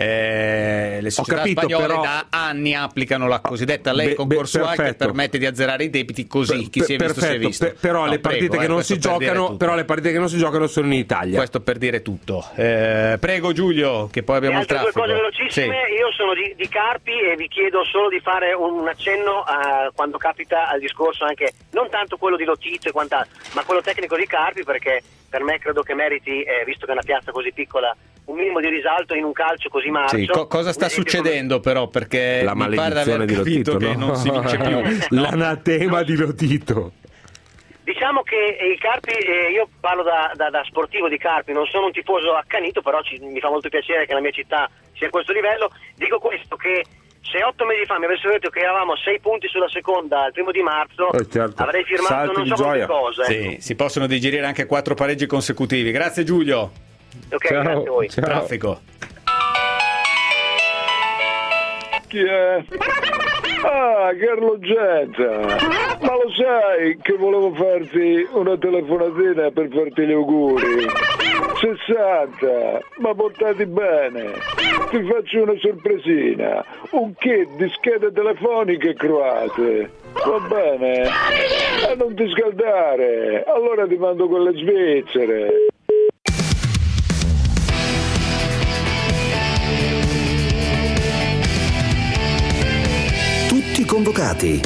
Eh, le società
capito,
spagnole
però-
da anni applicano la cosiddetta lei
Be-
concorsuale
be-
che
perfetto.
permette di azzerare i debiti così, chi
Per-
si è visto si è
perfetto,
visto.
pe- però
No,
le partite
prego,
che
eh,
non
questo
si
per dire
giocano,
tutto.
però le partite che non si giocano sono in Italia.
Questo per dire tutto. Eh, prego Giulio, che poi abbiamo
Le
il
altre due
traffico.
cose velocissime,
Sì.
io sono di, di Carpi e vi chiedo solo di fare un, un accenno a, quando capita al discorso anche, non tanto quello di Lotito e quant'altro, ma quello tecnico di Carpi, perché per me credo che meriti, eh, visto che è una piazza così piccola, un minimo di risalto in un calcio così marcio.
Sì, co- cosa sta
Un esempio
succedendo però? Perché
La
mi pare di
maledizione
aver
di
capito
Lotito,
che
no?
non si vince più. No.
L'anatema di Lotito.
Diciamo che il Carpi, eh, io parlo da, da- da sportivo di Carpi, non sono un tifoso accanito, però ci- mi fa molto piacere che la mia città sia a questo livello. Dico questo, che se otto mesi fa mi avessero detto che eravamo a sei punti sulla seconda il primo di marzo,
Eh, certo.
avrei firmato
Salti
non
di
so quante
gioia.
cose.
Sì, si possono digerire anche quattro pareggi consecutivi. Grazie Giulio.
Ok,
Ciao,
grazie a voi.
ciao.
Traffico.
Chi è? Ah, Carlo Genza, ma lo sai che volevo farti una telefonatina per farti gli auguri? sessanta, ma portati bene, ti faccio una sorpresina, un kit di schede telefoniche croate, va bene? E non ti scaldare, allora ti mando quelle svizzere.
Tutti convocati.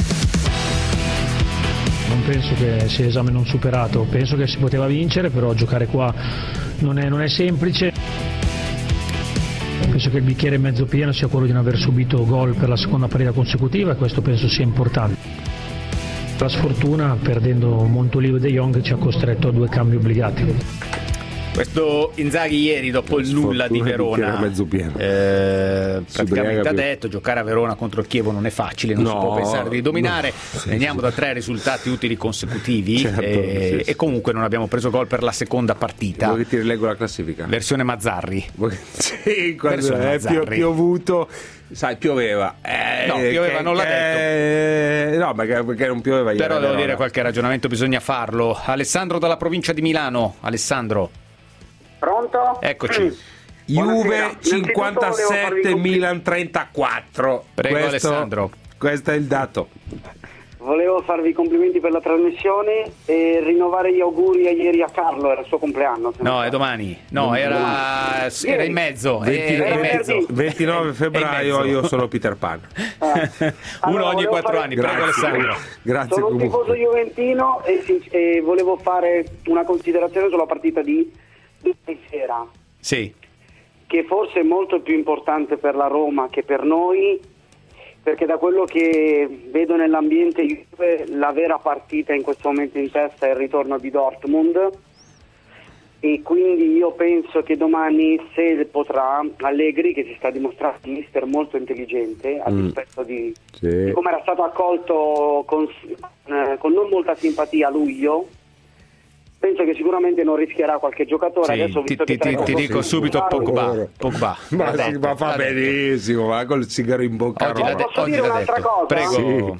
Non penso che sia esame non superato, penso che si poteva vincere, però giocare qua non è, non è semplice. Penso che il bicchiere mezzo pieno sia quello di non aver subito gol per la seconda partita consecutiva e questo penso sia importante. La sfortuna, perdendo Montolivo e De Jong, ci ha costretto a due cambi obbligati.
Questo Inzaghi ieri dopo il nulla di Verona
mezzo pieno.
eh, praticamente
ubriaca
ha
più.
detto giocare a Verona contro il Chievo non è facile, non
No,
si può pensare di dominare,
no. Sì,
veniamo
sì.
da tre risultati utili consecutivi
Certo,
e,
sì, sì.
e comunque non abbiamo preso gol per la seconda partita.
Vuoi che ti rileggo la classifica?
Versione Mazzarri.
Sì, quando
Versione
è
Mazzarri.
pio- piovuto, sai, pioveva. Eh,
No, pioveva,
che-
non l'ha
che- No, perché, perché non pioveva ieri.
Però
a
devo
Verona.
dire qualche ragionamento bisogna farlo. Alessandro dalla provincia di Milano. Alessandro,
Pronto?
eccoci.
Juve
Buonasera. Innanzitutto volevo farvi
cinquantasette,
complimenti.
Milan trentaquattro.
Prego,
questo,
Alessandro.
Questo è il dato.
Volevo farvi i complimenti per la trasmissione e rinnovare gli auguri a ieri a Carlo, era il suo compleanno. se non
No, è
sbaglio.
domani. No, era, era in mezzo.
venti-
Era in mezzo.
ventinove febbraio
È in mezzo.
io sono Peter Pan.
Uno
Allora,
ogni
volevo
quattro
fare-
anni. Prego,
Grazie.
Alessandro.
Grazie
Sono un
comunque.
tifoso juventino e, si- e volevo fare una considerazione sulla partita di di sera,
Sì.
che forse è molto più importante per la Roma che per noi, perché da quello che vedo nell'ambiente Juve, la vera partita in questo momento in testa è il ritorno di Dortmund e quindi io penso che domani, se potrà, Allegri, che si sta dimostrando un mister molto intelligente a
Mm.
dispetto di,
Sì.
di come era stato accolto con, eh, con non molta simpatia a luglio, penso che sicuramente non rischierà qualche giocatore.
Sì,
Adesso,
ti,
visto
ti,
che
ti, ti dico subito Pogba, Pogba.
Ma,
L'ha
sì,
detto,
ma fa
l'ha
benissimo, va col sigaro in bocca.
Oggi l'ha, de-
Posso
oggi
dire
l'ha
un'altra
detto.
cosa?
Prego.
Sì.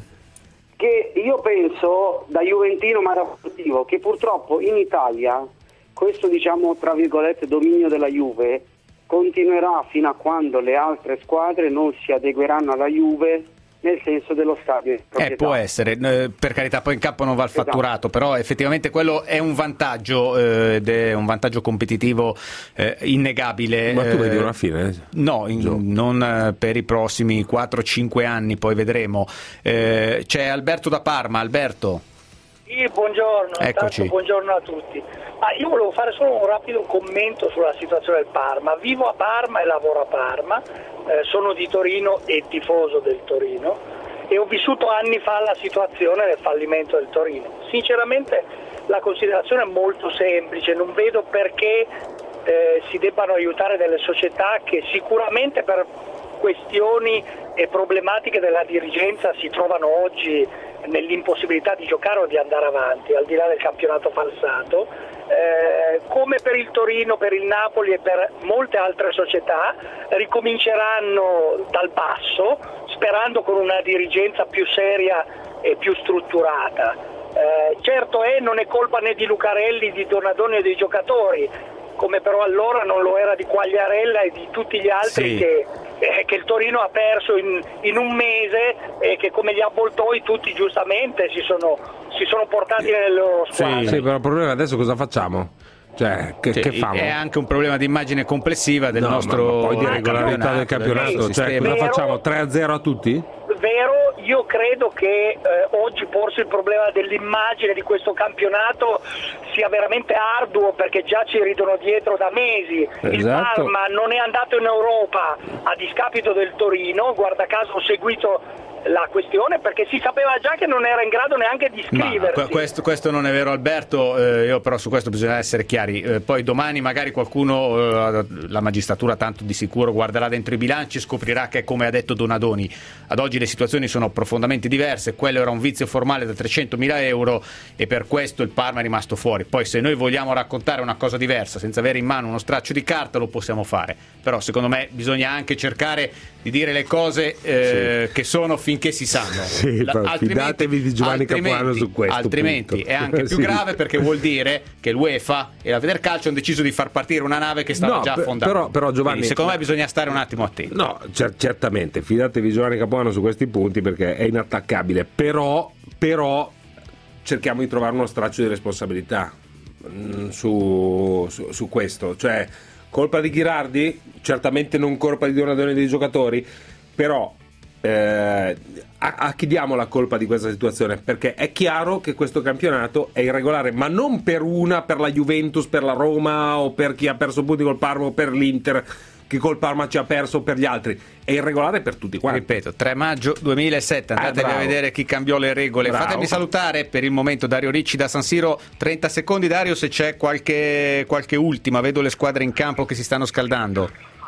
Che io penso, da juventino ma da sportivo, che purtroppo in Italia questo, diciamo, tra virgolette, dominio della Juve continuerà fino a quando le altre squadre non si adegueranno alla Juve nel senso dello stadio di proprietà.
Eh, può essere, eh, per carità, poi in campo non va il fatturato,
Esatto.
però effettivamente quello è un vantaggio eh, ed è un vantaggio competitivo eh, innegabile.
Ma tu vedi
eh,
una fine?
No, in, non eh, per i prossimi quattro cinque anni, poi vedremo. Eh, c'è Alberto da Parma. Alberto.
Sì, buongiorno,
Eccoci.
intanto buongiorno a tutti. Ah, io volevo fare solo un rapido commento sulla situazione del Parma. Vivo a Parma e lavoro a Parma, eh, sono di Torino e tifoso del Torino e ho vissuto anni fa la situazione del fallimento del Torino. Sinceramente la considerazione è molto semplice, non vedo perché eh, si debbano aiutare delle società che sicuramente per questioni e problematiche della dirigenza si trovano oggi nell'impossibilità di giocare o di andare avanti, al di là del campionato falsato, eh, come per il Torino, per il Napoli e per molte altre società, ricominceranno dal basso, sperando con una dirigenza più seria e più strutturata. Eh, certo è, non è colpa né di Lucarelli, di Donadoni e dei giocatori, come però allora non lo era di Quagliarella e di tutti gli altri
Sì.
che, eh, che il Torino ha perso in, in un mese e che come gli avvoltoi tutti giustamente si sono, si sono portati nelle loro squadre.
Sì, però il problema è adesso cosa facciamo? Cioè, che,
Sì,
che famo?
è anche un problema di immagine complessiva del
No,
nostro
ma- ma poi di regolarità del campionato,
del
cioè
sistema.
cosa facciamo? tre a zero a tutti?
Vero, io credo che eh, oggi porsi il problema dell'immagine di questo campionato sia veramente arduo, perché già ci ridono dietro da mesi. Il
Esatto.
Parma non è andato in Europa a discapito del Torino, guarda caso ho seguito la questione perché si sapeva già che non era in grado neanche di
Ma
iscriversi.
que- questo, questo non è vero, Alberto, eh, io però su questo bisogna essere chiari. Eh, poi domani magari qualcuno, eh, la magistratura tanto di sicuro guarderà dentro i bilanci e scoprirà che, come ha detto Donadoni, ad oggi le situazioni sono profondamente diverse. Quello era un vizio formale da trecentomila euro e per questo il Parma è rimasto fuori. Poi se noi vogliamo raccontare una cosa diversa senza avere in mano uno straccio di carta lo possiamo fare, però secondo me bisogna anche cercare di dire le cose eh,
Sì.
che sono finché si sanno.
Sì,
La-
però
altrimenti-
fidatevi di Giovanni
altrimenti-
Capuano su questo
altrimenti
punto.
è anche più
Sì.
grave, perché vuol dire che l'UEFA e la Federcalcio hanno deciso di far partire una nave che stava
No,
già
per-
affondando.
però- però, Giovanni-
Quindi, secondo me bisogna stare un attimo attenti.
No, cer- certamente, fidatevi di Giovanni Capuano su questi punti perché è inattaccabile, però, però cerchiamo di trovare uno straccio di responsabilità mm, su, su, su questo. Cioè, colpa di Ghirardi? Certamente non colpa di Donadoni e dei giocatori, però eh, a, a chi diamo la colpa di questa situazione? Perché è chiaro che questo campionato è irregolare, ma non per una, per la Juventus, per la Roma o per chi ha perso punti col Parma o per l'Inter che col Parma ci ha perso o per gli altri, è irregolare per tutti quanti.
Ripeto, tre maggio duemilasette, andatevi
Eh,
a
bravo.
vedere chi cambiò le regole.
Bravo.
Fatemi salutare per il momento Dario Ricci da San Siro. trenta secondi, Dario, se c'è qualche, qualche ultima. Vedo le squadre in campo che si stanno scaldando.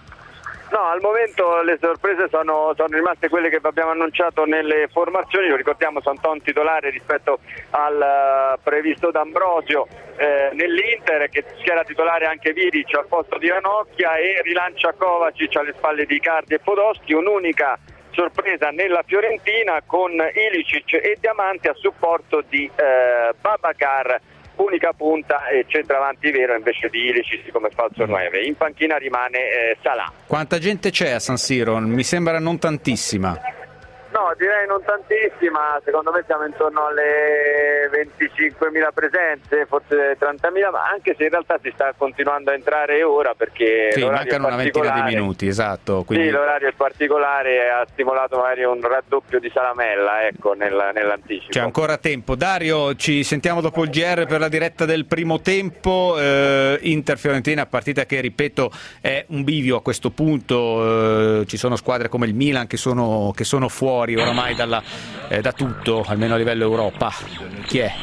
No, al momento le sorprese sono, sono rimaste quelle che abbiamo annunciato nelle formazioni. Lo ricordiamo, Santon titolare rispetto al uh, previsto D'Ambrosio eh, nell'Inter, che schiera titolare anche Vidic al posto di Ranocchia e rilancia Kovacic alle spalle di Icardi e Podolski. Un'unica sorpresa nella Fiorentina con Ilicic e Diamanti a supporto di eh, Babacar, unica punta e centravanti vero invece di Ilicic come falso nove. In panchina rimane eh, Salah.
Quanta gente c'è a San Siro? Mi sembra non tantissima.
No, direi non tantissima, secondo me siamo intorno alle venticinquemila presenze, forse trentamila, ma anche se in realtà si sta continuando a entrare ora perché
Sì,
l'orario
mancano
è
una ventina di
particolare.
minuti, esatto. Quindi...
Sì, l'orario è particolare, ha stimolato magari un raddoppio di Salamella, ecco, nel, nell'anticipo.
C'è ancora tempo. Dario, ci sentiamo dopo il G R per la diretta del primo tempo. eh, Inter-Fiorentina, partita che, ripeto, è un bivio a questo punto. eh, ci sono squadre come il Milan che sono, che sono fuori oramai dalla, eh, da tutto, almeno a livello Europa. Chi è?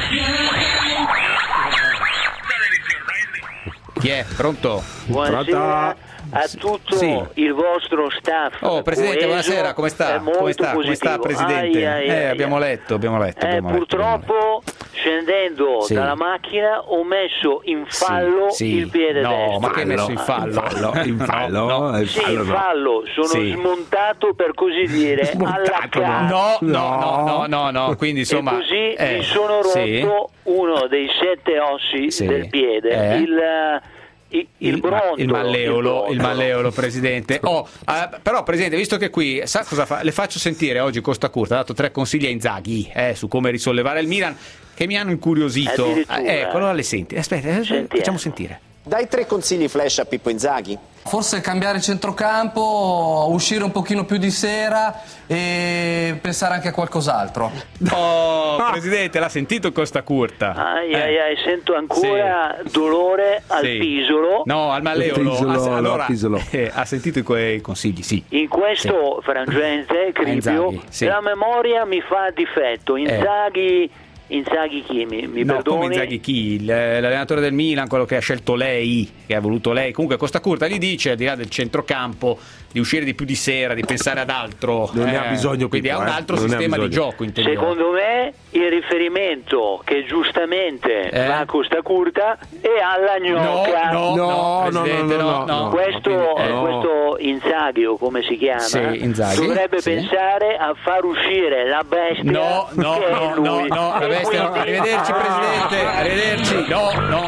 Chi è? Pronto?
Buonasera a tutto
Sì.
il vostro staff.
Oh, Presidente,
coeso,
buonasera, come sta?
è molto
Come sta? Come sta,
positivo.
Presidente?
Ai, ai,
eh,
ai,
abbiamo letto, abbiamo letto.
Eh,
abbiamo letto, abbiamo letto.
purtroppo scendendo
Sì.
dalla macchina ho messo in fallo
Sì, sì.
il piede
no,
destro.
ma che hai messo in fallo?
fallo, in fallo,
No, no.
il
Sì,
fallo
in
no.
fallo, sono
Sì.
smontato per così dire alla cara.
No, no, no, no, no, no, quindi insomma...
e così
eh,
mi sono rotto
sì.
uno dei sette ossi
Sì.
del piede,
Eh.
il, il, il
ma-
brontolo.
il malleolo, il
brontolo.
malleolo, presidente. Oh, eh, però, presidente, visto che qui sa cosa fa? Le faccio sentire oggi Costa Curta ha dato tre consigli a Inzaghi eh, su come risollevare il Milan che mi hanno incuriosito.
Addirittura.
Eh, ecco, allora le senti. Aspetta, eh,
Sentiamo.
facciamo sentire.
Dai tre consigli flash a Pippo Inzaghi.
Forse cambiare centrocampo, uscire un pochino più di sera e pensare anche a qualcos'altro.
Oh, presidente, l'ha sentito Costa Curta?
Ai,
Eh.
ai, ai, sento ancora dolore al
Sì.
pisolo.
No, al malleolo.
Pisolo,
Ah, allora,
no, pisolo.
eh, ha sentito i quei consigli, sì.
In questo frangente, Cripio,
Inzaghi, sì.
la memoria mi fa difetto. Inzaghi, Inzaghi chi? Mi, mi
No,
perdoni?
come Inzaghi chi? Il- L'allenatore del Milan, quello che ha scelto lei, che ha voluto lei. Comunque Costa Curta gli dice, al di là del centrocampo, di uscire di più di sera, di pensare ad altro.
Non ne
Eh,
ha bisogno,
quindi
Pippo,
ha un
eh.
altro
Non ne ha
sistema di
bisogno.
gioco, intendiamo.
Secondo me il riferimento che giustamente
Eh?
va a Costa Curta è alla gnocca.
No, no, no,
no,
presidente,
no, no,
no, no.
Questo,
Quindi, eh,
questo Inzaghi, o come si chiama,
Sì, Inzaghi,
dovrebbe
sì.
pensare a far uscire la bestia.
No, no,
che è
no,
lui.
no, no, la
E
bestia no.
quindi-
Arrivederci, presidente. Arrivederci. No, no.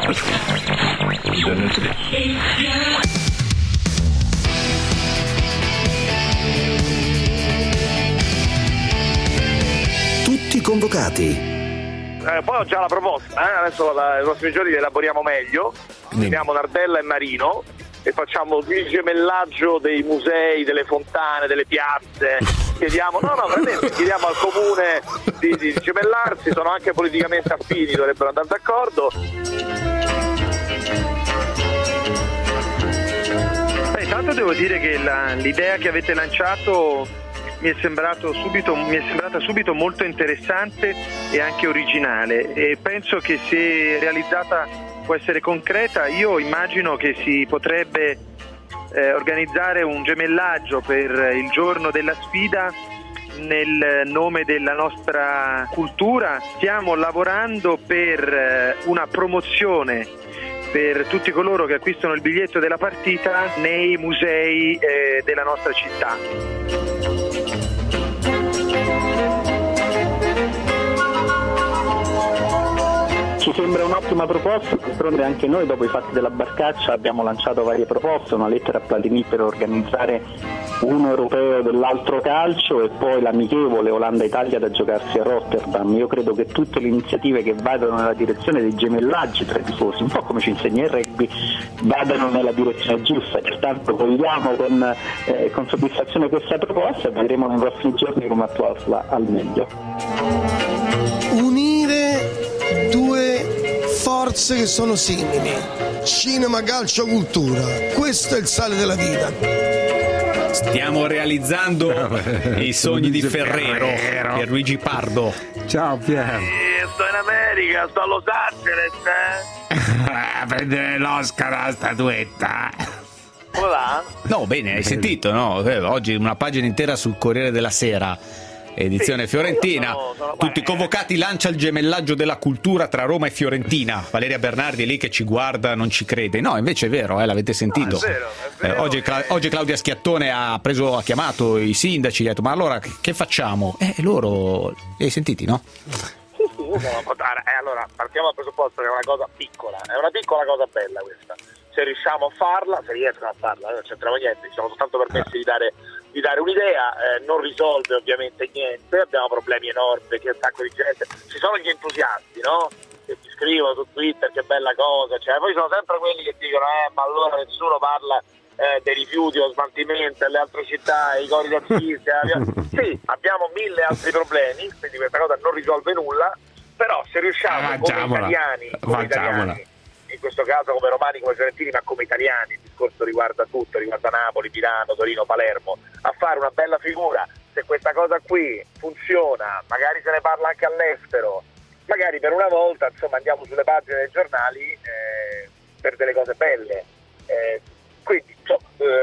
Tutti convocati.
Eh, poi ho già la proposta, eh? Adesso la, i prossimi giorni li elaboriamo meglio. Chiamiamo Nardella e Marino e facciamo il gemellaggio dei musei, delle fontane, delle piazze. Chiediamo, no, no, veramente, chiediamo al comune di, di gemellarsi, sono anche politicamente affini, dovrebbero andare d'accordo.
Beh, intanto devo dire che la- l'idea che avete lanciato mi è sembrato subito, mi è sembrata subito molto interessante e anche originale, e penso che se realizzata può essere concreta. Io immagino che si potrebbe eh, organizzare un gemellaggio per il giorno della sfida nel nome della nostra cultura. Stiamo lavorando per eh, una promozione per tutti coloro che acquistano il biglietto della partita nei musei eh, della nostra città.
Ci sembra un'ottima proposta, d'altronde anche noi dopo i fatti della Barcaccia abbiamo lanciato varie proposte, una lettera a Platini per organizzare uno europeo dell'altro calcio e poi l'amichevole Olanda-Italia da giocarsi a Rotterdam. Io credo che tutte le iniziative che vadano nella direzione dei gemellaggi tra i tifosi, un po' come ci insegna il rugby, vadano nella direzione giusta. Pertanto cogliamo con, eh, con soddisfazione questa proposta e vedremo nei prossimi giorni come attuarla al meglio.
Unire due forze che sono simili, cinema, calcio, cultura, questo è il sale della vita.
Stiamo realizzando i sogni di Ferrero,
Ferrero.
Pierluigi Pardo.
Ciao Pier.
Eh, sto in America, sto a Los Angeles, eh?
A prendere l'Oscar alla statuetta.
Come va?
No, bene, hai sentito, no? Eh, Oggi una pagina intera sul Corriere della Sera, edizione Fiorentina.
sono- sono-
Tutti convocati, lancia il gemellaggio della cultura tra Roma e Fiorentina. Valeria Bernardi è lì che ci guarda, non ci crede. No, invece è vero, eh, l'avete sentito.
No, è vero, è vero.
Eh, oggi, Cla- oggi Claudia Schiattone ha preso, ha chiamato i sindaci, ha detto: ma allora che, che facciamo? E eh, loro li hai sentiti, no?
Sì, sì, io sono contenta. Eh, allora, partiamo dal presupposto che è una cosa piccola, è una piccola cosa bella questa. Se riusciamo a farla, se riescono a farla, noi non c'entriamo niente, ci siamo soltanto permessi di dare, di dare un'idea, eh, non risolve ovviamente niente, abbiamo problemi enormi perché un sacco di gente, ci sono gli entusiasti, no? Che ti scrivono su Twitter che bella cosa, cioè, poi sono sempre quelli che dicono eh ma allora nessuno parla eh, dei rifiuti, lo smaltimento alle altre città, i cori razzisti, sì, abbiamo mille altri problemi, quindi questa cosa non risolve nulla, però se riusciamo come
Facciamola.
italiani, come
Facciamola.
italiani, in questo caso come romani, come fiorentini, ma come italiani, il discorso riguarda tutto, riguarda Napoli, Milano, Torino, Palermo, a fare una bella figura. Se questa cosa qui funziona, magari se ne parla anche all'estero, magari per una volta insomma andiamo sulle pagine dei giornali eh, per delle cose belle. Eh, quindi insomma, eh,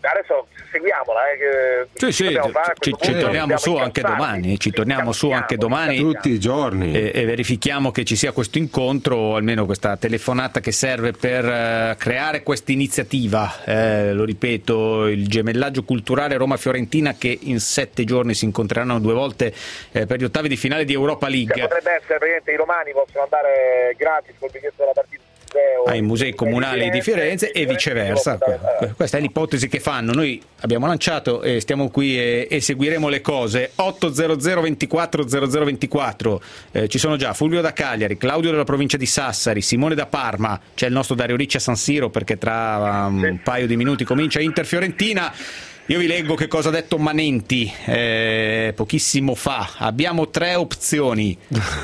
adesso seguiamola, eh, che
sì, sì, ci, ci torniamo su anche domani, ci torniamo su anche domani
tutti i giorni
e, e verifichiamo che ci sia questo incontro, o almeno questa telefonata che serve per uh, creare questa iniziativa, eh, lo ripeto, il gemellaggio culturale Roma-Fiorentina, che in sette giorni si incontreranno due volte eh, per gli ottavi di finale di Europa League.
Cioè, potrebbe essere praticamente i romani possono andare gratis col biglietto della partita
ai musei comunali di Firenze e viceversa. Questa è l'ipotesi che fanno. Noi abbiamo lanciato e stiamo qui e, e seguiremo le cose. otto zero zero ventiquattro zero zero ventiquattro, eh, ci sono già Fulvio da Cagliari, Claudio della provincia di Sassari, Simone da Parma, c'è il nostro Dario Ricci a San Siro perché tra um, un paio di minuti comincia Inter Fiorentina. Io vi leggo che cosa ha detto Manenti eh, pochissimo fa. Abbiamo tre opzioni: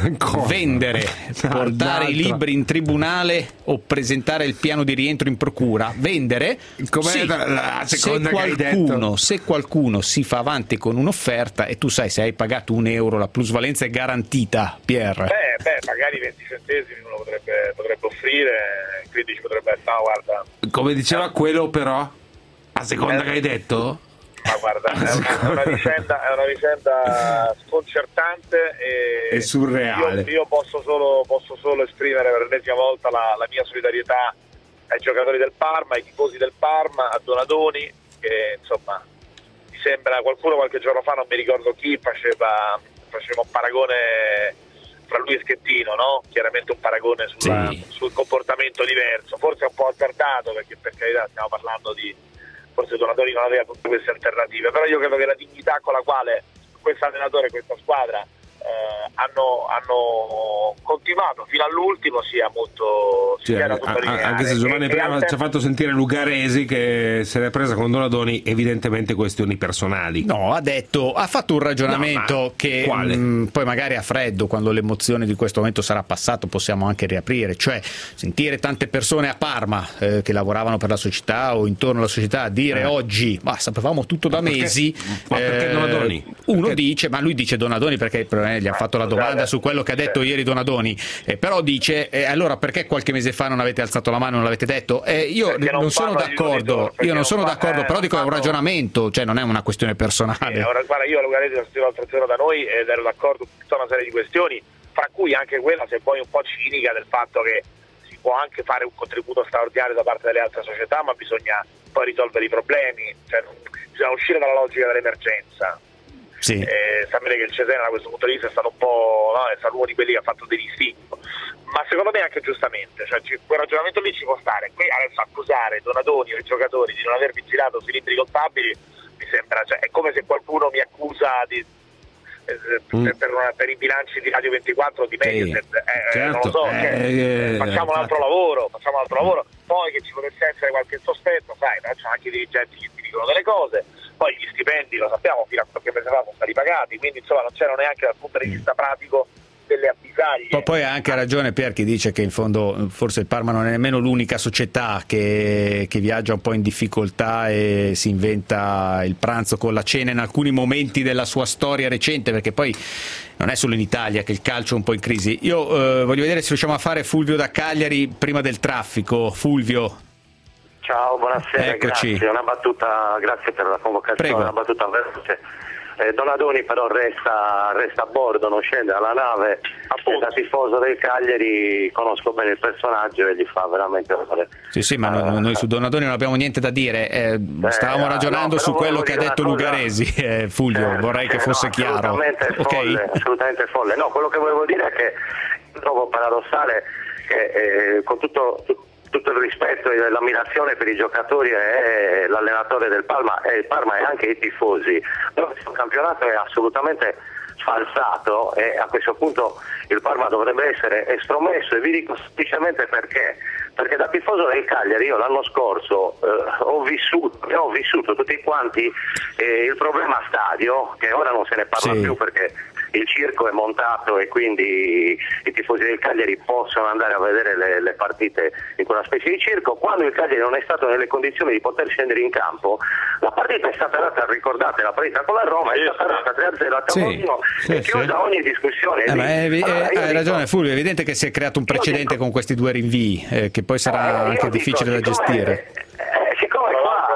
vendere, portare i libri in tribunale o presentare il piano di rientro in procura. Vendere, sì,
la seconda
se, qualcuno,
che hai detto.
se qualcuno si fa avanti con un'offerta e tu sai se hai pagato un euro la plusvalenza è garantita, Pierre.
Beh, beh magari venti centesimi uno potrebbe, potrebbe offrire, quindi ci potrebbe essere, no, guarda.
Come diceva quello però, a seconda eh, che hai detto?
Ma guarda, è una, è una vicenda, è una vicenda sconcertante e,
e surreale.
Io, io posso, solo, posso solo esprimere per l'ennesima volta la, la mia solidarietà ai giocatori del Parma, ai tifosi del Parma, a Donadoni, che insomma mi sembra, qualcuno qualche giorno fa, non mi ricordo chi, faceva, faceva un paragone fra lui e Schettino, no? Chiaramente un paragone sulla, sì. sul comportamento diverso, forse un po' azzardato, perché per carità stiamo parlando di, forse Donadoni non aveva tutte queste alternative, però io credo che la dignità con la quale questo allenatore e questa squadra eh, hanno, hanno continuato fino all'ultimo sia molto
sì,
sia
a, a, anche se Giovanni e, prima e ci ha fatto sentire Lugaresi che se l'è presa con Donadoni, evidentemente questioni personali.
No, ha detto, ha fatto un ragionamento no, che mh, poi magari a freddo, quando l'emozione di questo momento sarà passato, possiamo anche riaprire, cioè sentire tante persone a Parma eh, che lavoravano per la società o intorno alla società dire eh. oggi, ma sapevamo tutto da
ma
mesi,
perché, ma perché Donadoni?
Uno
perché?
dice, ma lui dice Donadoni perché gli hanno fatto la domanda su quello che ha detto ieri Donadoni, eh, però dice eh, allora perché qualche mese fa non avete alzato la mano, non l'avete detto? Eh, io non, non sono d'accordo, io non sono d'accordo, però dico è un ragionamento, cioè non è una questione personale.
Sì, ora, guarda, io a Lugaresi sono stato l'altro giorno da noi ed ero d'accordo su tutta una serie di questioni, fra cui anche quella, se poi un po' cinica, del fatto che si può anche fare un contributo straordinario da parte delle altre società, ma bisogna poi risolvere i problemi, cioè bisogna uscire dalla logica dell'emergenza.
Sì.
Eh, sapere che il Cesena da questo punto di vista è stato un po', no, è stato uno di quelli che ha fatto dei distinguo, ma secondo me anche giustamente, cioè quel ragionamento lì ci può stare. Qui adesso accusare Donadoni o i giocatori di non aver vigilato sui libri contabili mi sembra, cioè è come se qualcuno mi accusa di eh, mm. per, una, per i bilanci di Radio ventiquattro di Mediaset, sì. eh, certo. non lo so, cioè, eh, facciamo un altro lavoro, facciamo un altro lavoro, poi che ci potesse essere qualche sospetto, sai, c'è anche i dirigenti che ti dicono delle cose. Poi gli stipendi, lo sappiamo, fino a qualche mese fa sono stati pagati, quindi insomma non c'erano neanche dal punto di vista pratico delle avvisaglie.
Poi ha anche ragione Pier chi dice che in fondo forse il Parma non è nemmeno l'unica società che, che viaggia un po' in difficoltà e si inventa il pranzo con la cena in alcuni momenti della sua storia recente, perché poi non è solo in Italia che il calcio è un po' in crisi. Io eh, voglio vedere se riusciamo a fare Fulvio da Cagliari prima del traffico. Fulvio.
Ciao, buonasera,
Eccoci.
grazie. Una battuta, grazie per la convocazione,
Prego.
Una battuta veloce. Eh, Donadoni però resta, resta a bordo, non scende dalla nave. E da tifoso del Cagliari conosco bene il personaggio e gli fa veramente onore.
Sì, sì, ma uh, noi su Donadoni non abbiamo niente da dire. Eh, beh, stavamo ragionando no, su quello che ha detto Lugaresi, eh, Fulvio, eh, vorrei che fosse
no,
chiaro.
Assolutamente
okay.
folle, assolutamente folle. No, quello che volevo dire è che trovo paradossale che eh, con tutto... tutto il rispetto e l'ammirazione per i giocatori e l'allenatore del Parma e il Parma e anche i tifosi, però questo campionato è assolutamente sfalsato e a questo punto il Parma dovrebbe essere estromesso, e vi dico semplicemente perché perché da tifoso del Cagliari io l'anno scorso eh, ho vissuto ho vissuto tutti quanti eh, il problema stadio, che ora non se ne parla sì. più perché il circo è montato e quindi i tifosi del Cagliari possono andare a vedere le, le partite in quella specie di circo. Quando il Cagliari non è stato nelle condizioni di poter scendere in campo, la partita è stata data, ricordate la partita con la Roma, è stata data tre a zero a Tavolino
sì,
e
sì,
chiusa
sì.
ogni discussione.
Eh, ma è,
allora,
è, hai
dico,
ragione Fulvio, è evidente che si è creato un precedente dico, con questi due rinvii, eh, che poi sarà
eh,
anche
dico,
difficile da
siccome,
gestire.
Eh, siccome qua
tra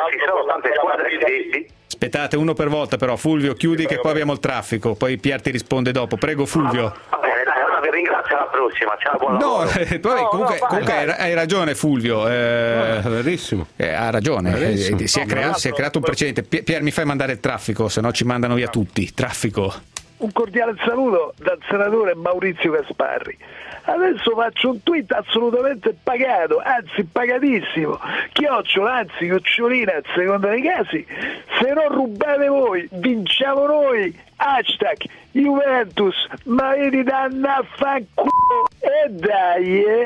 ci sono tante squadre di, di...
Aspettate, uno per volta però. Fulvio, chiudi che poi abbiamo il traffico, poi Pier ti risponde dopo. Prego Fulvio.
Va bene, dai, allora vi ringrazio, alla prossima, ciao, buon
No,
lavoro.
eh, tu avevi-
No,
comunque,
no, vai,
comunque
vai.
hai, hai ragione Fulvio, eh,
verissimo.
eh, ha ragione,
Verissimo.
eh, si, è
No,
crea-
tra
si è
l'altro-
creato un precedente. Pier, Pier, mi fai mandare il traffico, se no ci mandano via tutti. Traffico.
Un cordiale saluto dal senatore Maurizio Gasparri. Adesso faccio un tweet assolutamente pagato, anzi pagatissimo. Chiocciola, anzi cucciolina, a seconda dei casi. Se non rubate voi, vinciamo noi. Hashtag Juventus, ma vedi danna a fanculo. E dai, eh.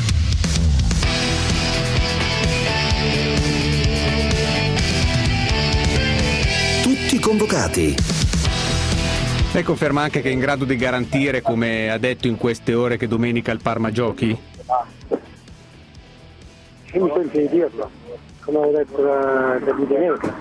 Tutti convocati.
Lei conferma anche che è in grado di garantire, come ha detto in queste ore, che domenica il Parma giochi?
Sì, mi sento di dirlo, come ho detto da, da domenica.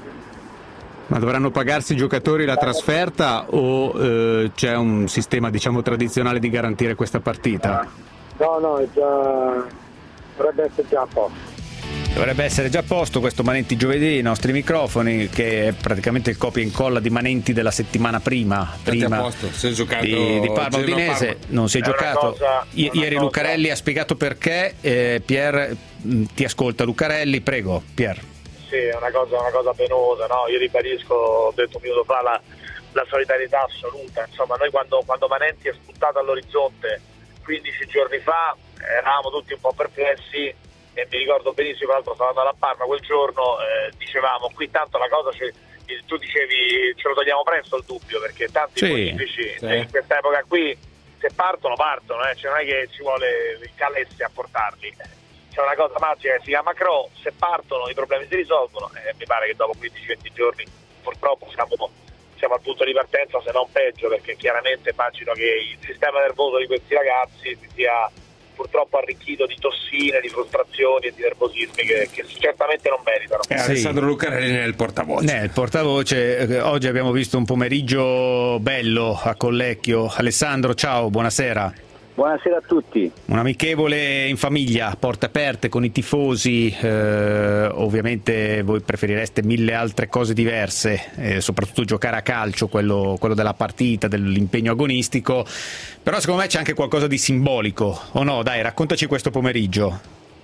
Ma dovranno pagarsi i giocatori la trasferta o eh, c'è un sistema, diciamo, tradizionale di garantire questa partita?
No, no, è già, dovrebbe essere già a posto.
Dovrebbe essere già a posto questo Manenti giovedì, i nostri microfoni, che è praticamente il copia e incolla di Manenti della settimana prima, prima
a posto, si è giocato
di, di Parma
Genoa
Udinese.
Parma.
Non si è,
È una
giocato.
cosa-
I-
una
Ieri
cosa-
Lucarelli ha spiegato perché. eh, Pier, mh, ti ascolta Lucarelli, prego Pier.
Sì, è una cosa, una cosa penosa, no? Io ribadisco, ho detto un minuto fa, la, la solidarietà assoluta. Insomma, noi quando, quando Manenti è spuntato all'orizzonte quindici giorni fa eravamo tutti un po' perplessi e mi ricordo benissimo, tra l'altro stavo andando a Parma quel giorno, eh, dicevamo qui tanto la cosa, ce, tu dicevi ce lo togliamo presto il dubbio, perché tanti
Sì,
bonifici
sì.
in questa epoca qui se partono partono, eh? Cioè, non è che ci vuole il Calesse a portarli. C'è una cosa magica che si chiama Cro, se partono i problemi si risolvono e mi pare che dopo quindici venti giorni purtroppo siamo, siamo al punto di partenza, se non peggio, perché chiaramente immagino che il sistema nervoso di questi ragazzi si sia purtroppo arricchito di tossine, di frustrazioni e di nervosismi che, che certamente non meritano.
E Alessandro Lucarelli nel portavoce.
Nel portavoce, eh, oggi abbiamo visto un pomeriggio bello a Collecchio. Alessandro, ciao, buonasera.
Buonasera a tutti.
Un amichevole in famiglia, porte aperte con i tifosi, eh, ovviamente voi preferireste mille altre cose diverse, eh, soprattutto giocare a calcio, quello, quello della partita, dell'impegno agonistico, però secondo me c'è anche qualcosa di simbolico, o no? Dai, raccontaci questo pomeriggio.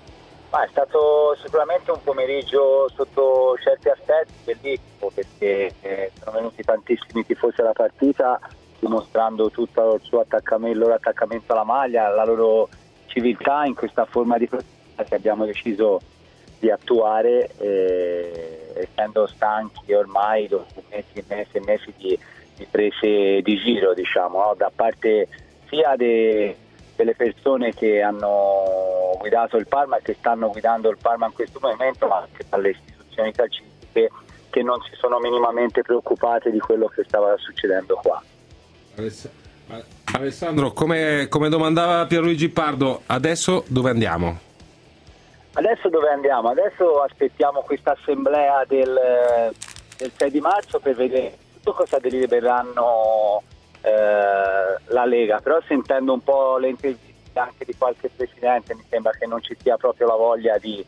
Ma è stato sicuramente un pomeriggio sotto certi aspetti bellissimo, perché eh, sono venuti tantissimi tifosi alla partita, dimostrando tutto il suo attaccamento, il loro attaccamento alla maglia, la loro civiltà in questa forma di protesta che abbiamo deciso di attuare, eh, essendo stanchi ormai dopo mesi e mesi e mesi di, di prese di giro, diciamo, no? Da parte sia de, delle persone che hanno guidato il Parma e che stanno guidando il Parma in questo momento, ma anche dalle istituzioni calcistiche che non si sono minimamente preoccupate di quello che stava succedendo qua.
Alessandro, come, come domandava Pierluigi Pardo, adesso dove andiamo?
Adesso dove andiamo? Adesso aspettiamo questa assemblea del, del sei di marzo per vedere tutto cosa delibereranno eh, la Lega, però sentendo un po' le interviste anche di qualche presidente mi sembra che non ci sia proprio la voglia di,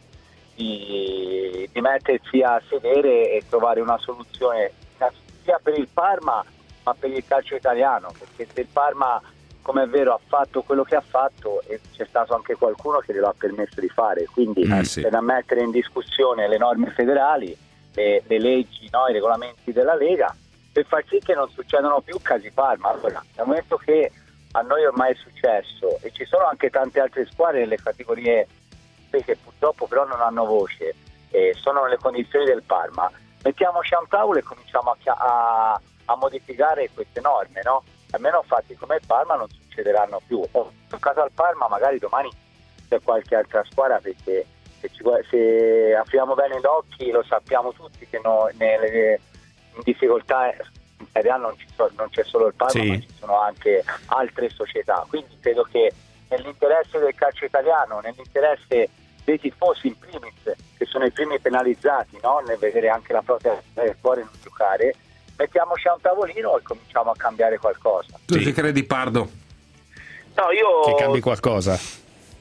di, di mettersi a sedere e trovare una soluzione sia per il Parma ma per il calcio italiano, perché se il Parma, come è vero, ha fatto quello che ha fatto e c'è stato anche qualcuno che glielo ha permesso di fare, quindi
Eh sì.
per mettere in discussione le norme federali, le, le leggi, no, i regolamenti della Lega, per far sì che non succedano più casi Parma. Allora, dal momento che a noi ormai è successo e ci sono anche tante altre squadre nelle categorie che purtroppo però non hanno voce e sono nelle condizioni del Parma, mettiamoci a un tavolo e cominciamo a, chia- a a modificare queste norme, no? Almeno fatti come il Parma non succederanno più. O toccato al Parma magari domani c'è qualche altra squadra, perché se, ci, se apriamo bene gli occhi lo sappiamo tutti che no, nelle, in difficoltà in Serie A non, ci so, non c'è solo il Parma,
Sì.
ma ci sono anche altre società, quindi credo che nell'interesse del calcio italiano, nell'interesse dei tifosi in primis, che sono i primi penalizzati, no? Nel vedere anche la propria fuori non giocare, mettiamoci a un tavolino e cominciamo a cambiare qualcosa.
Tu ti credi, Pardo?
No, io
Che cambi qualcosa.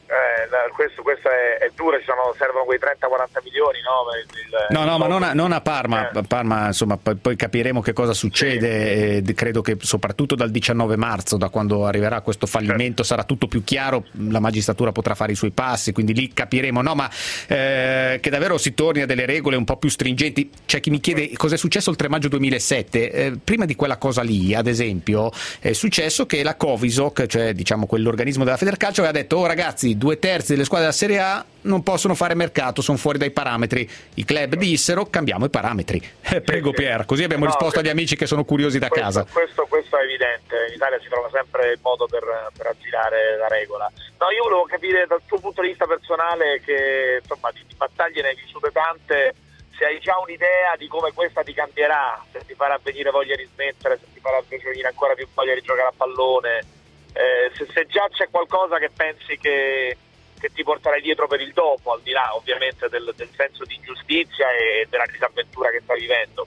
Eh, questo, questo è, è duro, ci sono, servono quei trenta quaranta milioni, no? Il,
no, no,
il...
ma non a, non a Parma, eh. Parma insomma, poi, poi capiremo che cosa succede, sì. eh, credo che soprattutto dal diciannove marzo, da quando arriverà questo fallimento, certo. sarà tutto più chiaro, la magistratura potrà fare i suoi passi, quindi lì capiremo, no, ma eh, che davvero si torni a delle regole un po' più stringenti. C'è chi mi chiede cosa è successo il tre maggio duemilasette, eh, prima di quella cosa lì, ad esempio, è successo che la Covisoc, cioè diciamo quell'organismo della Federcalcio, aveva detto: oh ragazzi, due terzi delle squadre della Serie A non possono fare mercato, sono fuori dai parametri. I club dissero: cambiamo i parametri. Eh, prego Pier, così abbiamo no, risposto agli amici che sono curiosi da
questo,
casa.
Questo, questo è evidente, in Italia si trova sempre il modo per, per aggirare la regola. No, io volevo capire dal tuo punto di vista personale, che insomma di, di battaglie ne hai vissute tante, se hai già un'idea di come questa ti cambierà, se ti farà venire voglia di smettere, se ti farà venire ancora più voglia di giocare a pallone. Eh, se, se già c'è qualcosa che pensi che, che ti porterai dietro per il dopo, al di là ovviamente del, del senso di ingiustizia e della disavventura che stai vivendo.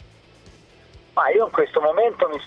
Ma io in questo momento mi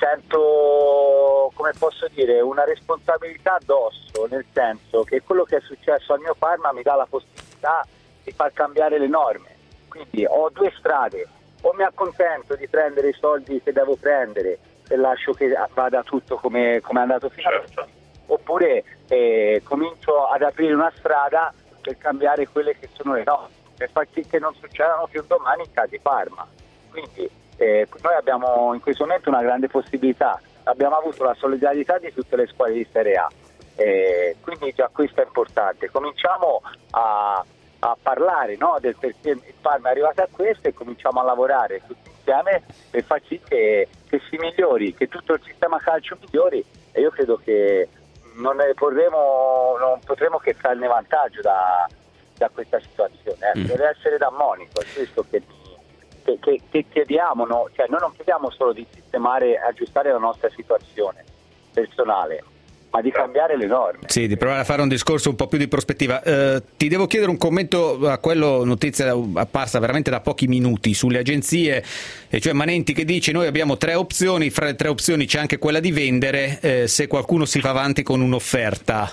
sento, come posso dire, una responsabilità addosso, nel senso che quello che è successo al mio Parma mi dà la possibilità di far cambiare le norme. Quindi ho due strade: o mi accontento di prendere i soldi che devo prendere e lascio che vada tutto come, come è andato fino adesso, certo. oppure eh, comincio ad aprire una strada per cambiare quelle che sono le norme, per far sì che non succedano più domani in casi Parma. Quindi eh, noi abbiamo in questo momento una grande possibilità, abbiamo avuto la solidarietà di tutte le squadre di Serie A, eh, quindi già questo è importante. Cominciamo a, a parlare, no, del perché il Parma è arrivato a questo, e cominciamo a lavorare tutti insieme per far sì che, che si migliori, che tutto il sistema calcio migliori, e io credo che non ne porremo, non potremo che trarne vantaggio da, da questa situazione. Eh. Mm. Deve essere da monito, è questo che, che, che, che chiediamo, no? Cioè, noi non chiediamo solo di sistemare e aggiustare la nostra situazione personale, ma di cambiare le norme.
Sì, di provare a fare un discorso un po' più di prospettiva. Eh, ti devo chiedere un commento a quello, notizia apparsa veramente da pochi minuti sulle agenzie, e cioè Manenti che dice: noi abbiamo tre opzioni, fra le tre opzioni c'è anche quella di vendere, eh, se qualcuno si fa avanti con un'offerta.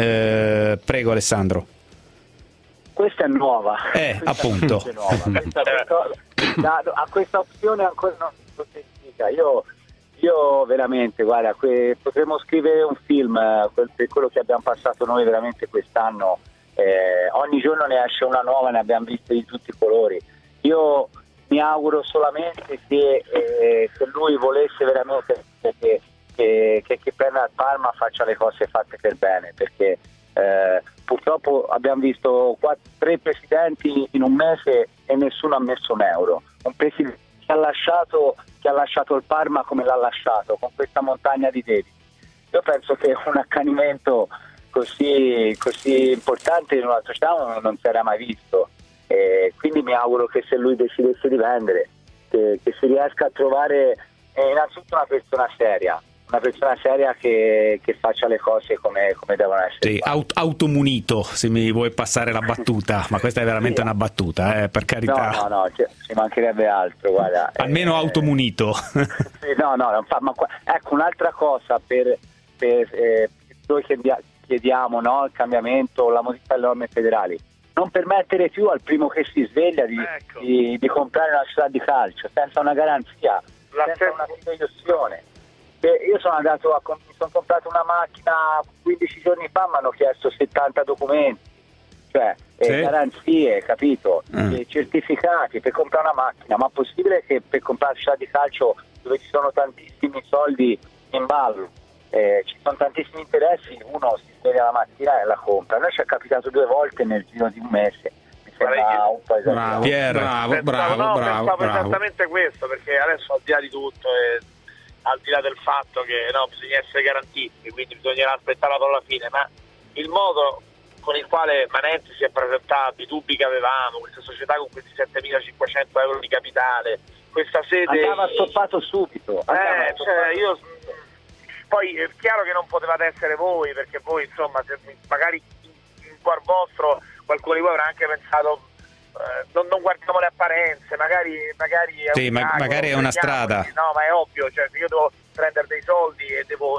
Eh, prego Alessandro.
Questa è nuova.
Eh,
questa
appunto.
È nuova. Questa, questa, a questa opzione ancora non si dica. Io Io veramente, guarda, que- potremmo scrivere un film eh, per quello che abbiamo passato noi veramente quest'anno. Eh, ogni giorno ne esce una nuova, ne abbiamo viste di tutti i colori. Io mi auguro solamente che eh, se lui volesse veramente che, che, che, che per il Parma faccia le cose fatte per bene, perché eh, purtroppo abbiamo visto quattro, tre presidenti in un mese e nessuno ha messo un euro. Un presidente che ha lasciato che ha lasciato il Parma come l'ha lasciato, con questa montagna di debiti. Io penso che un accanimento così, così importante in una società non si era mai visto, e quindi mi auguro che se lui decidesse di vendere, che, che si riesca a trovare eh, innanzitutto una persona seria, una persona seria che, che faccia le cose come, come devono essere.
Sì, aut- automunito, se mi vuoi passare la battuta, ma questa è veramente sì. una battuta, eh, per carità.
No, no, no, cioè, ci mancherebbe altro, guarda.
Almeno eh, automunito.
Sì, no, no, non fa, ma ecco un'altra cosa per, per eh, noi che chiediamo, no, il cambiamento, la modifica delle norme federali. Non permettere più al primo che si sveglia di, ecco. di, di comprare una società di calcio senza una garanzia, la senza una fideiussione. Io sono andato a mi sono comprato una macchina quindici giorni fa, mi hanno chiesto settanta documenti, cioè sì. eh, garanzie, capito? Mm. Eh, certificati per comprare una macchina. Ma è possibile che per comprare una società di calcio dove ci sono tantissimi soldi in ballo, eh, ci sono tantissimi interessi, uno si sveglia la mattina e la compra? A noi ci è capitato due volte nel giro di un mese. Mi sembra un po' esagerato.
Bravo, Pier,
bravo,
pensavo,
bravo, no,
bravo,
pensavo
bravo.
esattamente questo, perché adesso al di là di tutto e al di là del fatto che no, bisogna essere garantisti, quindi bisognerà aspettare alla fine, ma il modo con il quale Manenti si è presentato, i dubbi che avevamo, questa società con questi settemilacinquecento euro di capitale, questa sede
andava stoppato subito.
Eh, cioè, io poi è chiaro che non potevate essere voi, perché voi insomma se, magari in cuor vostro qualcuno di voi avrà anche pensato eh, non, non guardiamo le apparenze, magari magari è
sì,
un
ma,
cago,
magari è una strada.
No, ma è ovvio, cioè se io devo prendere dei soldi e devo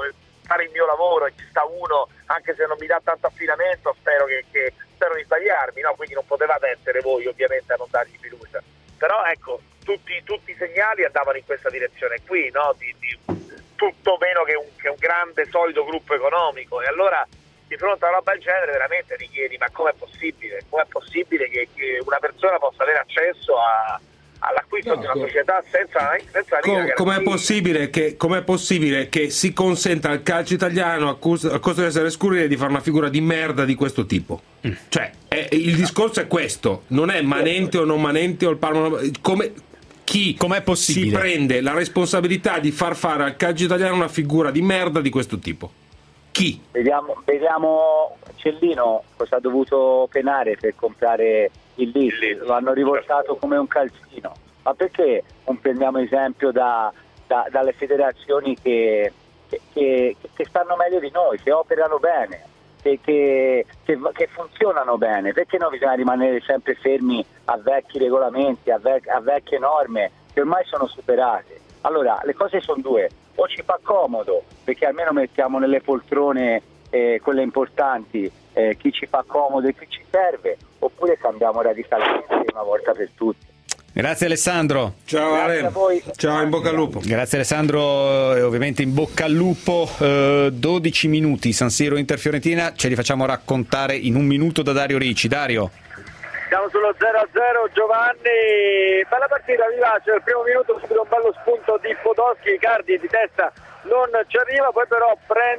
fare il mio lavoro e ci sta uno, anche se non mi dà tanto affidamento, spero che, che spero di sbagliarmi, no? Quindi non potevate essere voi ovviamente a non dargli fiducia, però ecco, tutti, tutti i segnali andavano in questa direzione qui, no? Di, di tutto meno che un, che un grande solido gruppo economico, e allora di fronte a una roba del genere veramente ti chiedi: ma com'è possibile? Com'è possibile che, che una persona possa avere accesso a, all'acquisto no, di una co- società senza, senza
com, com'è possibile che com'è possibile che si consenta al calcio italiano, a costo di essere scurrile, di fare una figura di merda di questo tipo? Mm. Cioè, è, il discorso è questo, non è Manente o non Manente o il Parma, come chi
com'è possibile?
Si prende la responsabilità di far fare al calcio italiano una figura di merda di questo tipo? Chi?
Vediamo, vediamo Cellino cosa ha dovuto penare per comprare il Leeds, lo hanno rivoltato come un calzino, ma perché non prendiamo esempio da, da, dalle federazioni che, che, che, che stanno meglio di noi, che operano bene, che, che, che, che funzionano bene? Perché no bisogna rimanere sempre fermi a vecchi regolamenti, a, vec- a vecchie norme che ormai sono superate? Allora le cose sono due: o ci fa comodo perché almeno mettiamo nelle poltrone eh, quelle importanti eh, chi ci fa comodo e chi ci serve, oppure cambiamo radicalmente una volta per tutte.
Grazie Alessandro.
Ciao Ale.
A voi.
Ciao, in bocca al lupo.
Grazie Alessandro, e ovviamente in bocca al lupo. eh, dodici minuti San Siro Inter Fiorentina, ce li facciamo raccontare in un minuto da Dario Ricci. Dario.
Siamo sullo zero a zero, Giovanni, bella partita, vivace, al primo minuto subito un bello spunto di Podolski, Icardi di testa non ci arriva, poi però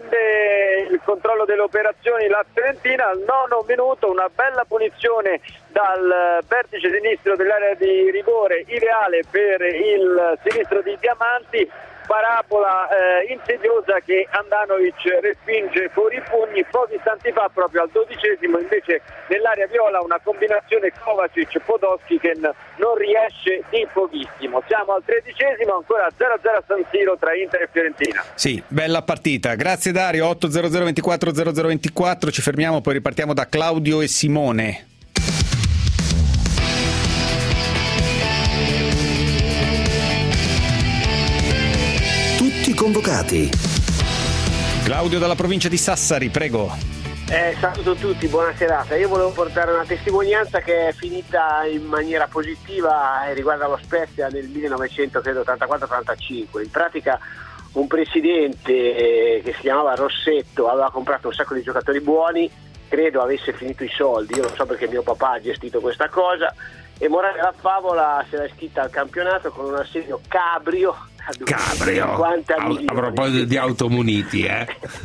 prende il controllo delle operazioni la Fiorentina. Al nono minuto una bella punizione dal vertice sinistro dell'area di rigore, ideale per il sinistro di Diamanti, parabola eh, insidiosa che Andanovic respinge fuori i pugni. Pochi istanti fa, proprio al dodicesimo, invece nell'area viola una combinazione Kovacic-Podolski che non riesce di pochissimo. Siamo al tredicesimo, ancora zero a zero a San Siro tra Inter e Fiorentina.
Sì, bella partita. Grazie Dario. otto zero zero ventiquattro zero zero ventiquattro, ci fermiamo, poi ripartiamo da Claudio e Simone.
Convocati.
Claudio dalla provincia di Sassari, prego.
Eh, saluto tutti, buona serata. Io volevo portare una testimonianza che è finita in maniera positiva e riguarda lo Spezia nel millenovecentottantaquattro ottantacinque. In pratica un presidente eh, che si chiamava Rossetto aveva comprato un sacco di giocatori buoni, credo avesse finito i soldi, io lo so perché mio papà ha gestito questa cosa, e morale della favola si era iscritta al campionato con un assegno cabrio
Cabrio a, a proposito di automuniti, eh?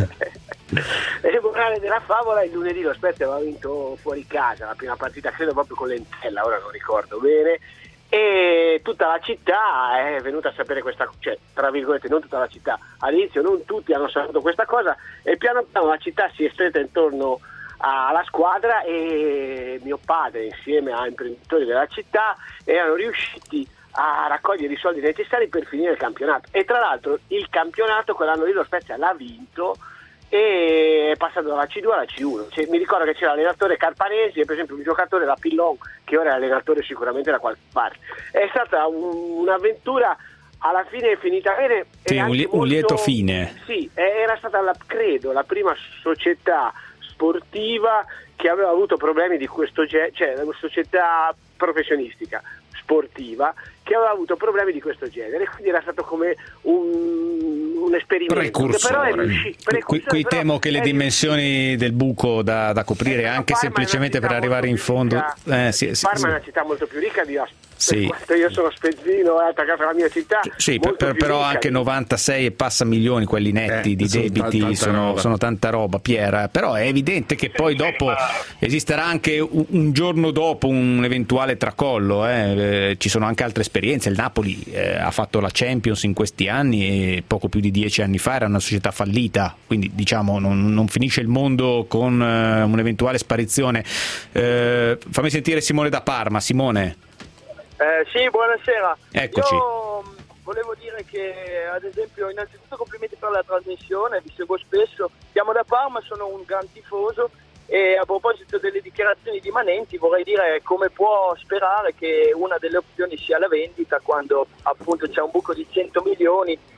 E morale della favola, il lunedì lo Spezia aveva vinto fuori casa la prima partita, credo proprio con l'Entella, ora non ricordo bene, e tutta la città è venuta a sapere questa, cioè tra virgolette non tutta la città, all'inizio non tutti hanno saputo questa cosa, e piano piano la città si è stretta intorno alla squadra, e mio padre insieme a imprenditori della città erano riusciti a raccogliere i soldi necessari per finire il campionato. E tra l'altro il campionato quell'anno lì lo Spezia l'ha vinto e è passato dalla C due alla C uno. Cioè, mi ricordo che c'era l'allenatore Carpanesi e per esempio un giocatore da Pillon, che ora è allenatore sicuramente da qualche parte. È stata un, un'avventura, alla fine è finita bene.
Sì, un, li-
molto,
un lieto fine.
Sì, era stata la, credo la prima società sportiva che aveva avuto problemi di questo genere, cioè una società professionistica sportiva che aveva avuto problemi di questo genere, quindi era stato come un, un esperimento.
Precursore. Però è riuscito, precursore, qui, qui temo che le dimensioni del buco da, da coprire, anche semplicemente per arrivare in fondo,
ricca,
eh, sì, sì,
Parma
sì.
è una città molto più ricca di Asp-
sì.
Io sono spezzino, è attaccato alla mia città,
sì, per, per, però anche novantasei e passa milioni quelli netti eh, di sono debiti, tanta sono, roba. sono tanta roba, Piera, però è evidente che poi dopo esisterà anche un, un giorno dopo un eventuale tracollo, eh. Eh, ci sono anche altre esperienze, il Napoli eh, ha fatto la Champions in questi anni e poco più di dieci anni fa era una società fallita, quindi diciamo non, non finisce il mondo con eh, un'eventuale sparizione. Eh, fammi sentire Simone da Parma. Simone.
Eh, sì, buonasera.
Eccoci.
Io volevo dire che, ad esempio, innanzitutto complimenti per la trasmissione, vi seguo spesso. Siamo da Parma, sono un gran tifoso, e a proposito delle dichiarazioni di Manenti vorrei dire come può sperare che una delle opzioni sia la vendita quando appunto c'è un buco di cento milioni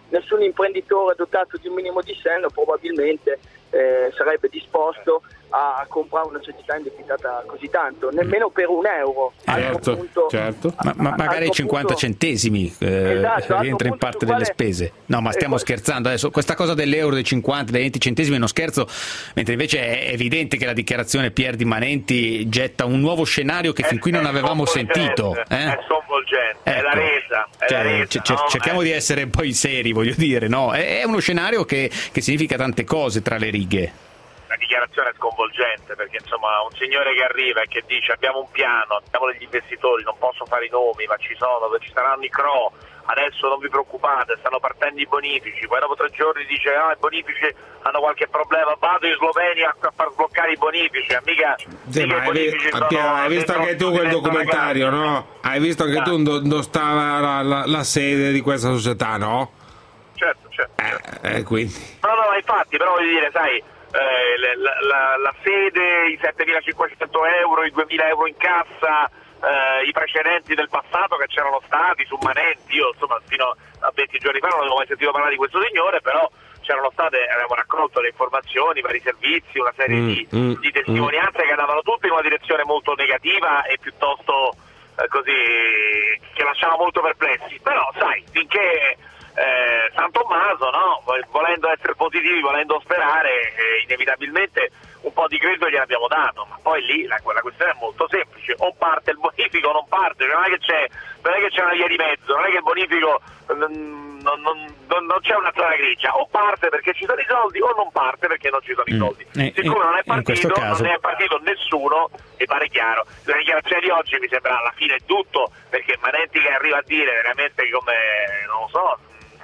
nessun imprenditore dotato di un minimo di senno probabilmente eh, sarebbe disposto a comprare una società indebitata così tanto, nemmeno per un euro.
Certo,
punto,
certo.
Ma, ma magari cinquanta
punto,
centesimi eh,
esatto,
rientra in parte delle
quale,
spese. No, ma stiamo eh, scherzando adesso. Questa cosa dell'euro, dei cinquanta, dei venti centesimi è uno scherzo, mentre invece è evidente che la dichiarazione Pier di Manenti getta un nuovo scenario che fin qui non avevamo sentito. Eh?
È sconvolgente, ecco. È la resa. È
cioè,
la resa
c-
no?
Cerchiamo
eh.
di essere poi seri, voglio dire, no? È, è uno scenario che, che significa tante cose tra le righe.
La dichiarazione è sconvolgente, perché insomma un signore che arriva e che dice abbiamo un piano, abbiamo degli investitori, non posso fare i nomi, ma ci sono, ci saranno i C R O, adesso non vi preoccupate, stanno partendo i bonifici, poi dopo tre giorni dice ah i bonifici hanno qualche problema, vado in Slovenia a far sbloccare i bonifici, mica,
sì,
mica
ma
i bonifici
hai,
sono,
hai visto anche tu quel documentario, no? Hai visto anche tu dove stava la, la, la sede di questa società, no?
Certo, certo.
Eh, eh, quindi.
No, no, infatti, però voglio dire, sai, eh, la, la, la sede, i settemilacinquecento euro, i duemila euro in cassa, eh, i precedenti del passato che c'erano stati su Manenti, io insomma fino a venti giorni fa non avevo mai sentito parlare di questo signore, però c'erano state, avevamo raccolto le informazioni, vari servizi, una serie mm, di, mm, di testimonianze mm. che andavano tutte in una direzione molto negativa e piuttosto eh, così, che lasciava molto perplessi, però sai, finché Eh, San Tommaso, no? Volendo essere positivi, volendo sperare, eh, inevitabilmente un po' di credito gliel'abbiamo dato, ma poi lì la, la questione è molto semplice, o parte il bonifico o non parte, cioè, non è che c'è non è che c'è una via di mezzo, non è che il bonifico non, non, non, non c'è una zona grigia, o parte perché ci sono i soldi o non parte perché non ci sono i soldi.
Mm.
Siccome non è partito,
caso...
non è partito nessuno, mi pare chiaro. La dichiarazione di oggi mi sembra alla fine tutto, perché Manenti che arriva a dire veramente come, non lo so,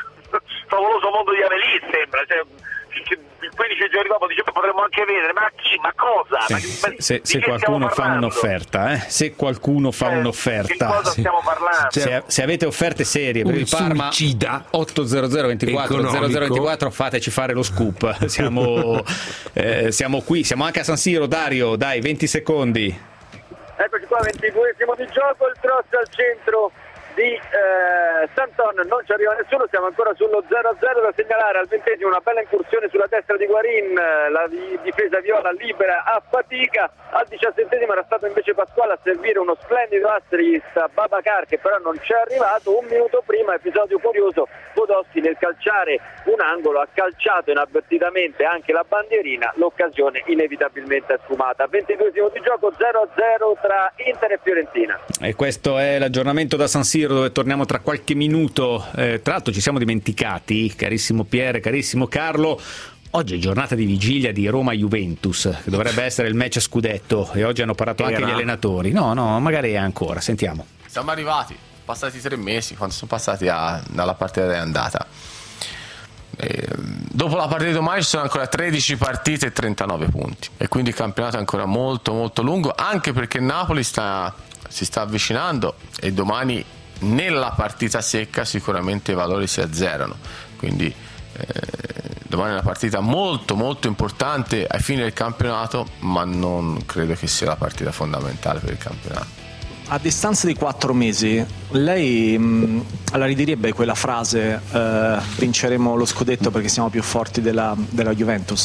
favoloso mondo di Amelie sembra, cioè, quindici giorni dopo dice potremmo anche vedere, ma chi, ma cosa?
Sì,
ma,
se, se, se qualcuno fa un'offerta, eh? se qualcuno fa eh, un'offerta,
di cosa stiamo parlando?
Se, se avete offerte serie per
un
il Parma, otto zero zero ventiquattro zero zero ventiquattro, fateci fare lo scoop. Siamo, eh, siamo qui, siamo anche a San Siro. Dario, dai, venti secondi.
Eccoci qua, ventiduesimo di gioco, il cross al centro di eh, Santon, non ci arriva nessuno, siamo ancora sullo zero a zero. Da segnalare al ventesimo una bella incursione sulla destra di Guarin, la di, difesa viola libera a fatica. Al diciassettesimo era stato invece Pasquale a servire uno splendido assist a Babacar, che però non c'è arrivato. Un minuto prima, episodio curioso, Podolski nel calciare un angolo ha calciato inavvertitamente anche la bandierina, l'occasione inevitabilmente è sfumata. ventiduesimo di gioco, zero a zero tra Inter e Fiorentina.
E questo è l'aggiornamento da San Siro, dove torniamo tra qualche minuto. Eh, tra l'altro ci siamo dimenticati, carissimo Pierre, carissimo Carlo, oggi è giornata di vigilia di Roma-Juventus, che dovrebbe essere il match scudetto, e oggi hanno parlato Era. anche gli allenatori. No, no, magari è ancora, sentiamo.
Siamo arrivati, passati tre mesi, quando sono passati a, dalla partita di andata. E, dopo la partita di domani ci sono ancora tredici partite e trentanove punti, e quindi il campionato è ancora molto molto lungo, anche perché Napoli sta, si sta avvicinando, e domani nella partita secca sicuramente i valori si azzerano, quindi eh, domani è una partita molto molto importante ai fini del campionato, ma non credo che sia la partita fondamentale per il campionato.
A distanza di quattro mesi, lei mh, la ridirebbe quella frase eh, vinceremo lo scudetto perché siamo più forti della, della Juventus?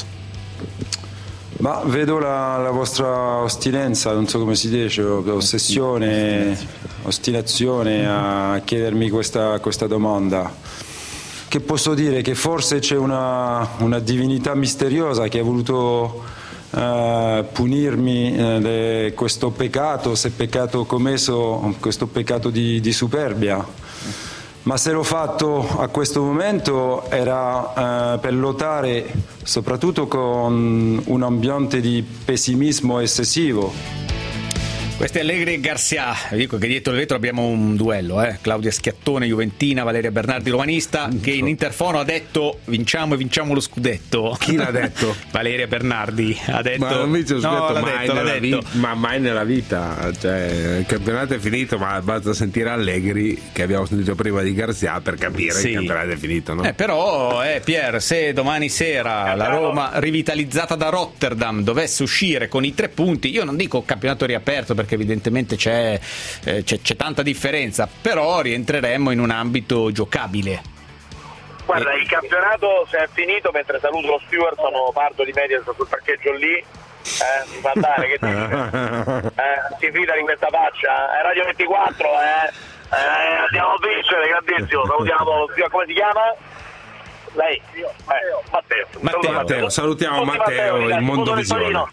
Ma vedo la, la vostra ostinenza, non so come si dice, ossessione, ostinazione a chiedermi questa, questa domanda. Che posso dire? Che forse c'è una, una divinità misteriosa che ha voluto Uh, punirmi uh, le, questo peccato, se peccato commesso, questo peccato di, di superbia, ma se l'ho fatto a questo momento era uh, per lottare soprattutto con un ambiente di pessimismo eccessivo.
Questo è Allegri e Garcia. Vi dico che dietro il vetro abbiamo un duello, eh? Claudia Schiattone, Juventina, Valeria Bernardi, romanista, che in interfono ha detto vinciamo e vinciamo lo scudetto.
Chi l'ha detto?
Valeria Bernardi ha detto.
Ma non vince lo scudetto
no, l'ha
mai,
detto,
nella
l'ha detto.
Vi- ma mai nella vita, cioè, il campionato è finito, ma basta sentire Allegri, che abbiamo sentito prima di Garcia, per capire sì. che il campionato è finito, no?
Eh, però eh, Pier, se domani sera la Roma, rivitalizzata da Rotterdam, dovesse uscire con i tre punti, io non dico campionato riaperto, perché evidentemente c'è, eh, c'è, c'è tanta differenza, però rientreremmo in un ambito giocabile.
Guarda, il campionato se è finito, mentre saluto lo steward, sono parto di media sul parcheggio lì, eh, mi fa andare, che dice? Eh, si fida di questa faccia, è Radio ventiquattro, eh, eh, andiamo a vincere, grandissimo, salutiamo, come si chiama? Lei? Eh, Matteo.
Matteo, Matteo, salutiamo Matteo, il Mondovisione.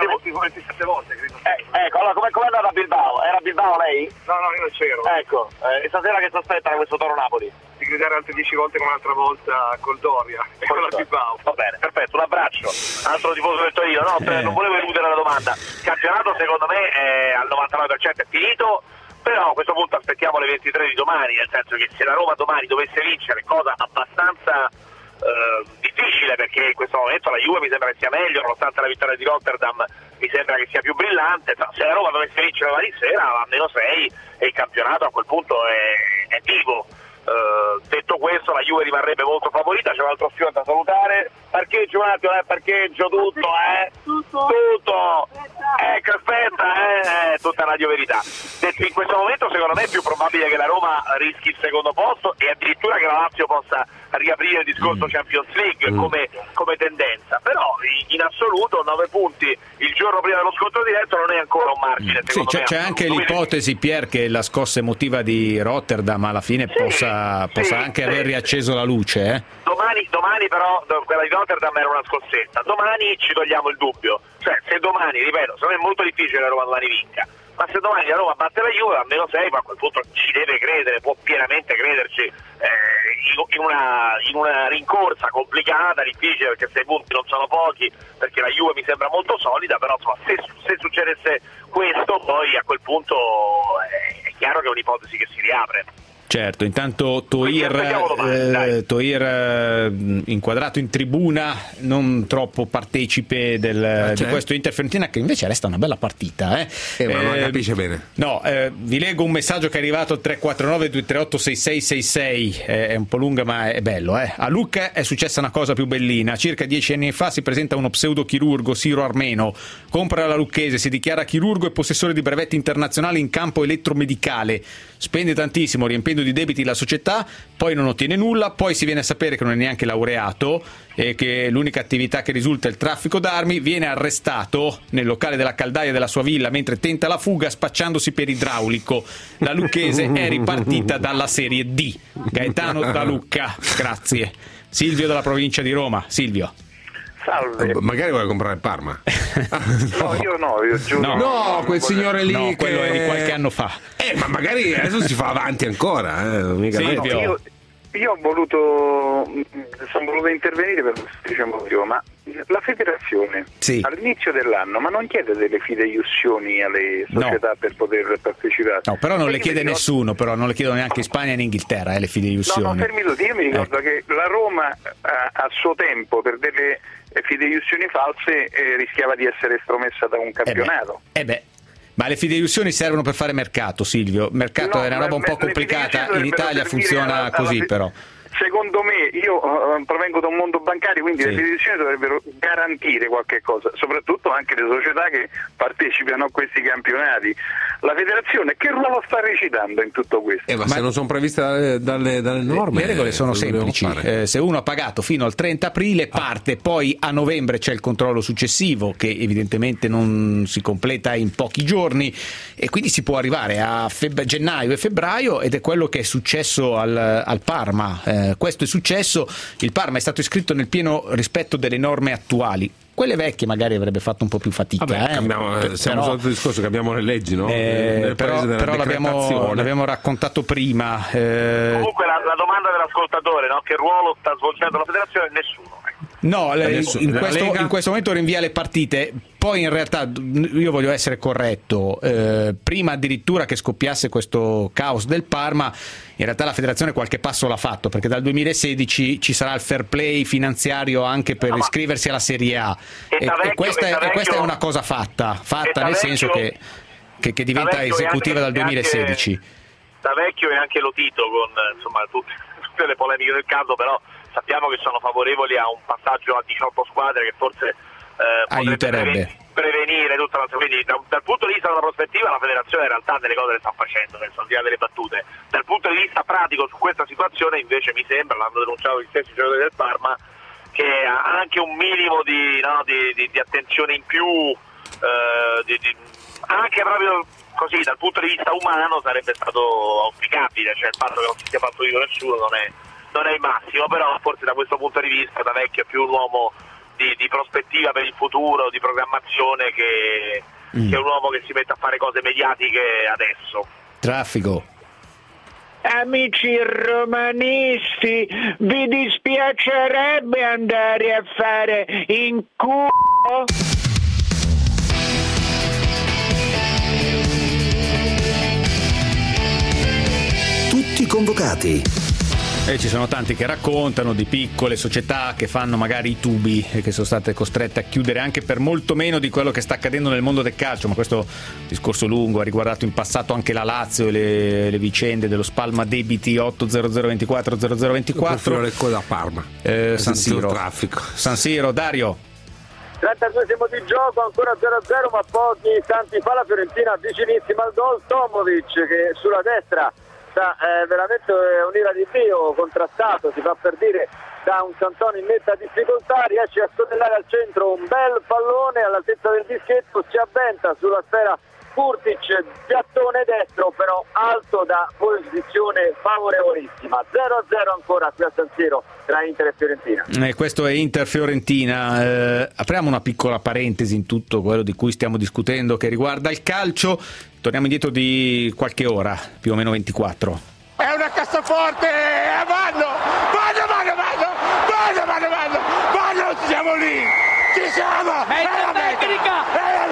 Eh, ecco, allora com'è, com'è andata a Bilbao? Era a Bilbao lei?
No, no, io non c'ero.
Ecco, eh, e stasera che si aspetta da questo Toro Napoli?
Di gridare altre dieci volte come l'altra volta col Doria e con la Bilbao.
Va bene, perfetto, un abbraccio. Altro tifoso del Torino, no, eh. non volevo eludere la domanda. Il campionato secondo me è al novantanove per cento è finito. Però a questo punto aspettiamo le ventitré di domani, nel senso che se la Roma domani dovesse vincere, cosa abbastanza eh, difficile, perché in questo momento la Juve mi sembra che sia meglio, nonostante la vittoria di Rotterdam mi sembra che sia più brillante, se la Roma dovesse vincere domani sera va a meno sei e il campionato a quel punto è, è vivo. Uh, detto questo, la Juve rimarrebbe molto favorita. C'è un altro fiore da salutare. Parcheggio un attimo, eh, parcheggio tutto, eh tutto, tutto. Ecco, aspetta, eh, tutta Radio Verità. Detto in questo momento, secondo me è più probabile che la Roma rischi il secondo posto e addirittura che la Lazio possa riaprire il discorso Champions League
Mm.
come, come tendenza. Però in, in assoluto nove punti il giorno prima dello scontro diretto non è ancora un margine.
Sì,
secondo
c'è,
me,
c'è anche
assoluto.
l'ipotesi, Pier, che la scossa emotiva di Rotterdam alla fine possa, possa
sì,
anche
sì.
aver riacceso la luce, eh?
Domani, domani però quella di Rotterdam era una scossetta, domani ci togliamo il dubbio, cioè se domani, ripeto, secondo me è molto difficile che la Roma domani vinca, ma se domani la Roma batte la Juve a meno sei, ma a quel punto ci deve credere, può pienamente crederci eh, in, una, in una rincorsa complicata, difficile, perché sei punti non sono pochi, perché la Juve mi sembra molto solida, però insomma, se, se succedesse questo poi a quel punto è, è chiaro che è un'ipotesi che si riapre.
Certo, intanto Toir, eh, Toir eh, inquadrato in tribuna, non troppo partecipe del,
Ah,
di
certo.
questo Inter Fiorentina, che invece resta una bella partita. Eh.
Eh, ma non
Eh,
capisce bene.
No, eh, vi leggo un messaggio che è arrivato al tre quattro nove due tre otto sei sei sei sei, eh, è un po' lunga ma è bello. Eh. A Lucca è successa una cosa più bellina, circa dieci anni fa si presenta uno pseudochirurgo siro-armeno, compra la lucchese, si dichiara chirurgo e possessore di brevetti internazionali in campo elettromedicale, spende tantissimo riempiendo di debiti la società, poi non ottiene nulla, poi si viene a sapere che non è neanche laureato e che l'unica attività che risulta è il traffico d'armi, viene arrestato nel locale della caldaia della sua villa mentre tenta la fuga spacciandosi per idraulico. La lucchese è ripartita dalla Serie D. Gaetano da Lucca, grazie. Silvio dalla provincia di Roma. Silvio.
Salve.
Magari vuole comprare Parma.
No, io no, io giuro.
No, no, quel signore lì
No,
che...
quello è di qualche anno fa.
Eh, ma magari adesso si fa avanti ancora, eh, non mica
Sì,
detto.
No, io, io ho voluto sono voluto intervenire per un semplice motivo, ma la federazione
Sì.
all'inizio dell'anno ma non chiede delle fideiussioni alle società
No.
per poter partecipare?
No, però non
E
le
io
chiede
mi ricordo-
nessuno, però non le chiedono neanche in Spagna né in Inghilterra, eh, le
No,
fideiussioni.
no, fermi tutti, io mi ricordo che la Roma a, a suo tempo per delle fideiussioni false eh, rischiava di essere estromessa da un campionato.
Eh beh, ma le fideiussioni servono per fare mercato, Silvio. Mercato
No,
è una roba un
ma-
po'
le
complicata,
fideiussioni
in Italia
dovrebbero
funziona
servire alla-
così
alla-
però.
Secondo me, io eh, provengo da un mondo bancario, quindi
Sì.
le fideiussioni dovrebbero garantire qualche cosa, soprattutto anche le società che partecipano a questi campionati. La federazione che ruolo sta recitando in tutto questo?
Eh, ma, se non sono previste dalle, dalle, dalle norme,
Le regole sono
cosa dobbiamo
semplici,
fare?
eh, se uno ha pagato fino al trenta aprile parte, poi a novembre c'è il controllo successivo che evidentemente non si completa in pochi giorni e quindi si può arrivare a feb- gennaio e febbraio ed è quello che è successo al, al Parma. Eh, questo è successo, il Parma è stato iscritto nel pieno rispetto delle norme attuali. Quelle vecchie magari avrebbe fatto un po' più fatica.
Vabbè,
eh.
cambiamo, eh, siamo
Però-
solito il discorso che abbiamo le leggi, no?
Eh,
Nel
però
paese della
però l'abbiamo,
decretazione.
l'abbiamo raccontato prima. eh,
Comunque la, la domanda dell'ascoltatore, no? Che ruolo sta svolgendo la federazione? Nessuno.
No, le-
Adesso,
in,
la
questo,
Lega?
in questo momento rinvia le partite, poi in realtà io voglio essere corretto, eh, prima addirittura che scoppiasse questo caos del Parma, in realtà la federazione qualche passo l'ha fatto, perché dal duemilasedici ci sarà il fair play finanziario anche per
No, ma-
iscriversi alla Serie A
E
e,
da
e
vecchio-
questa,
e da
è, e questa è
vecchio-
una cosa fatta,
e
fatta
da
nel senso
vecchio-
che, che, che
da
diventa
vecchio e
esecutiva
anche-
dal duemilasedici.
Da vecchio e anche Lotito con insomma tutte, tutte le polemiche del caso, però sappiamo che sono favorevoli a un passaggio a diciotto squadre che forse eh, potrebbe
Aiuterebbe.
preven- prevenire tutta la quindi da, dal punto di vista della prospettiva la federazione in realtà delle cose le sta facendo, nel senso, al di là delle battute. Dal punto di vista pratico su questa situazione invece mi sembra, l'hanno denunciato gli stessi giocatori del Parma, che anche un minimo di, no, di, di, di attenzione in più, eh, di, di, anche proprio così dal punto di vista umano sarebbe stato auspicabile, cioè il fatto che non si sia fatto vivo nessuno non è, non è il massimo, però forse da questo punto di vista da vecchio è più un uomo di, di prospettiva per il futuro, di programmazione, che, mm. che è un uomo che si mette a fare cose mediatiche adesso.
Traffico.
Amici romanisti, vi dispiacerebbe andare a fare in culo?
Tutti convocati.
E ci sono tanti che raccontano di piccole società che fanno magari i tubi e che sono state costrette a chiudere anche per molto meno di quello che sta accadendo nel mondo del calcio, ma questo discorso lungo ha riguardato in passato anche la Lazio e le, le vicende dello spalma debiti otto zero zero ventiquattro zero zero ventiquattro.
Da Parma.
Eh, San Siro.
Traffico.
San Siro, Dario.
trentaduesimo di gioco, ancora zero a zero, ma pochi istanti fa la Fiorentina vicinissima al gol. Tomovic che sulla destra sta eh, veramente un'ira di Dio, contrastato, si fa per dire, da un Santoni in netta difficoltà, riesce a sotellare al centro un bel pallone all'altezza del dischetto, si avventa sulla sfera Kurtic, piattone destro però alto da posizione favorevolissima. zero a zero ancora qui a San Siro tra Inter e Fiorentina.
E questo è Inter-Fiorentina. Eh, apriamo una piccola parentesi in tutto quello di cui stiamo discutendo che riguarda il calcio. Torniamo indietro di qualche ora, più o meno ventiquattro.
È una cassaforte! Vanno! Vanno, vanno, vanno! Vanno, vanno, vanno! Vanno, siamo lì! Ci siamo!
È la tecnica!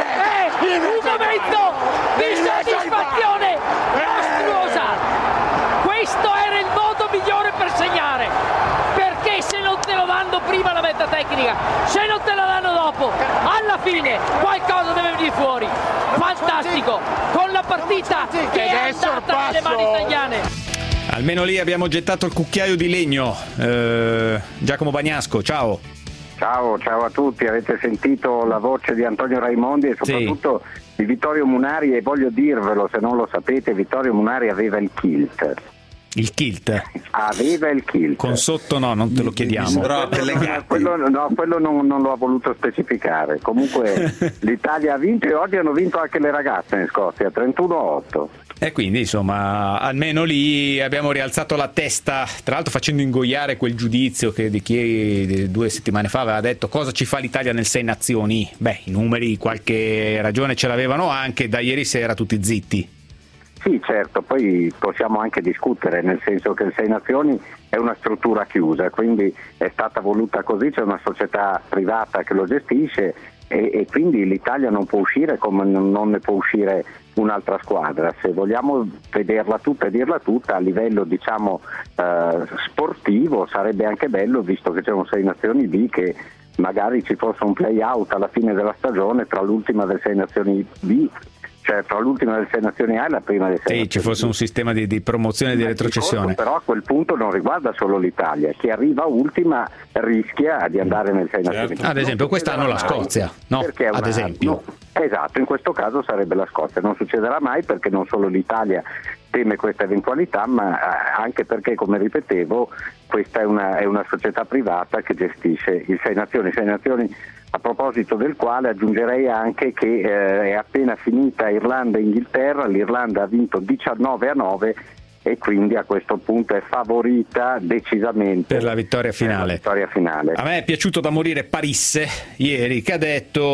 È un momento di soddisfazione mostruosa! Questo era il modo migliore per segnare! Perché se non te lo danno prima la meta tecnica, se non te la danno dopo, alla fine qualcosa deve venire fuori! Fantastico! Con la partita che è andata nelle mani italiane!
Almeno lì abbiamo gettato il cucchiaio di legno. Eh, Giacomo Bagnasco, ciao.
Ciao, ciao a tutti, avete sentito la voce di Antonio Raimondi e soprattutto sì. di Vittorio Munari, e voglio dirvelo se non lo sapete, Vittorio Munari aveva il kilt.
Il kilt?
Aveva il kilt.
Con sotto no, non te lo chiediamo.
Quello, quello, no, quello non, non lo ha voluto specificare. Comunque l'Italia ha vinto e oggi hanno vinto anche le ragazze in Scozia, trentuno a otto.
E quindi insomma almeno lì abbiamo rialzato la testa, tra l'altro facendo ingoiare quel giudizio che di chi due settimane fa aveva detto cosa ci fa l'Italia nel Sei Nazioni. Beh, i numeri qualche ragione ce l'avevano anche, da ieri sera tutti zitti.
Sì, certo, poi possiamo anche discutere, nel senso che il Sei Nazioni è una struttura chiusa, quindi è stata voluta così, c'è una società privata che lo gestisce e, e quindi l'Italia non può uscire come non ne può uscire un'altra squadra. Se vogliamo vederla tutta e dirla tutta a livello diciamo eh, sportivo sarebbe anche bello, visto che c'è un Sei Nazioni B, che magari ci fosse un play out alla fine della stagione tra l'ultima del Sei Nazioni B, cioè tra l'ultima del Sei Nazioni A e la prima del Sei Nazioni B.
Sì, ci fosse un sistema di, di promozione e di retrocessione.
Però a quel punto non riguarda solo l'Italia, chi arriva ultima rischia di andare nel Sei Nazioni B.
Ad esempio quest'anno la Scozia, no?
Perché
Ad
una,
esempio.
No, esatto, in questo caso sarebbe la Scozia, non succederà mai perché non solo l'Italia teme questa eventualità, ma anche perché, come ripetevo, questa è una, è una società privata che gestisce il Sei Nazioni. Sei Nazioni, a proposito del quale aggiungerei anche che eh, è appena finita Irlanda e Inghilterra, l'Irlanda ha vinto diciannove a nove e quindi a questo punto è favorita decisamente
per la vittoria finale.
La vittoria finale.
A me è piaciuto da morire Parisse ieri, che ha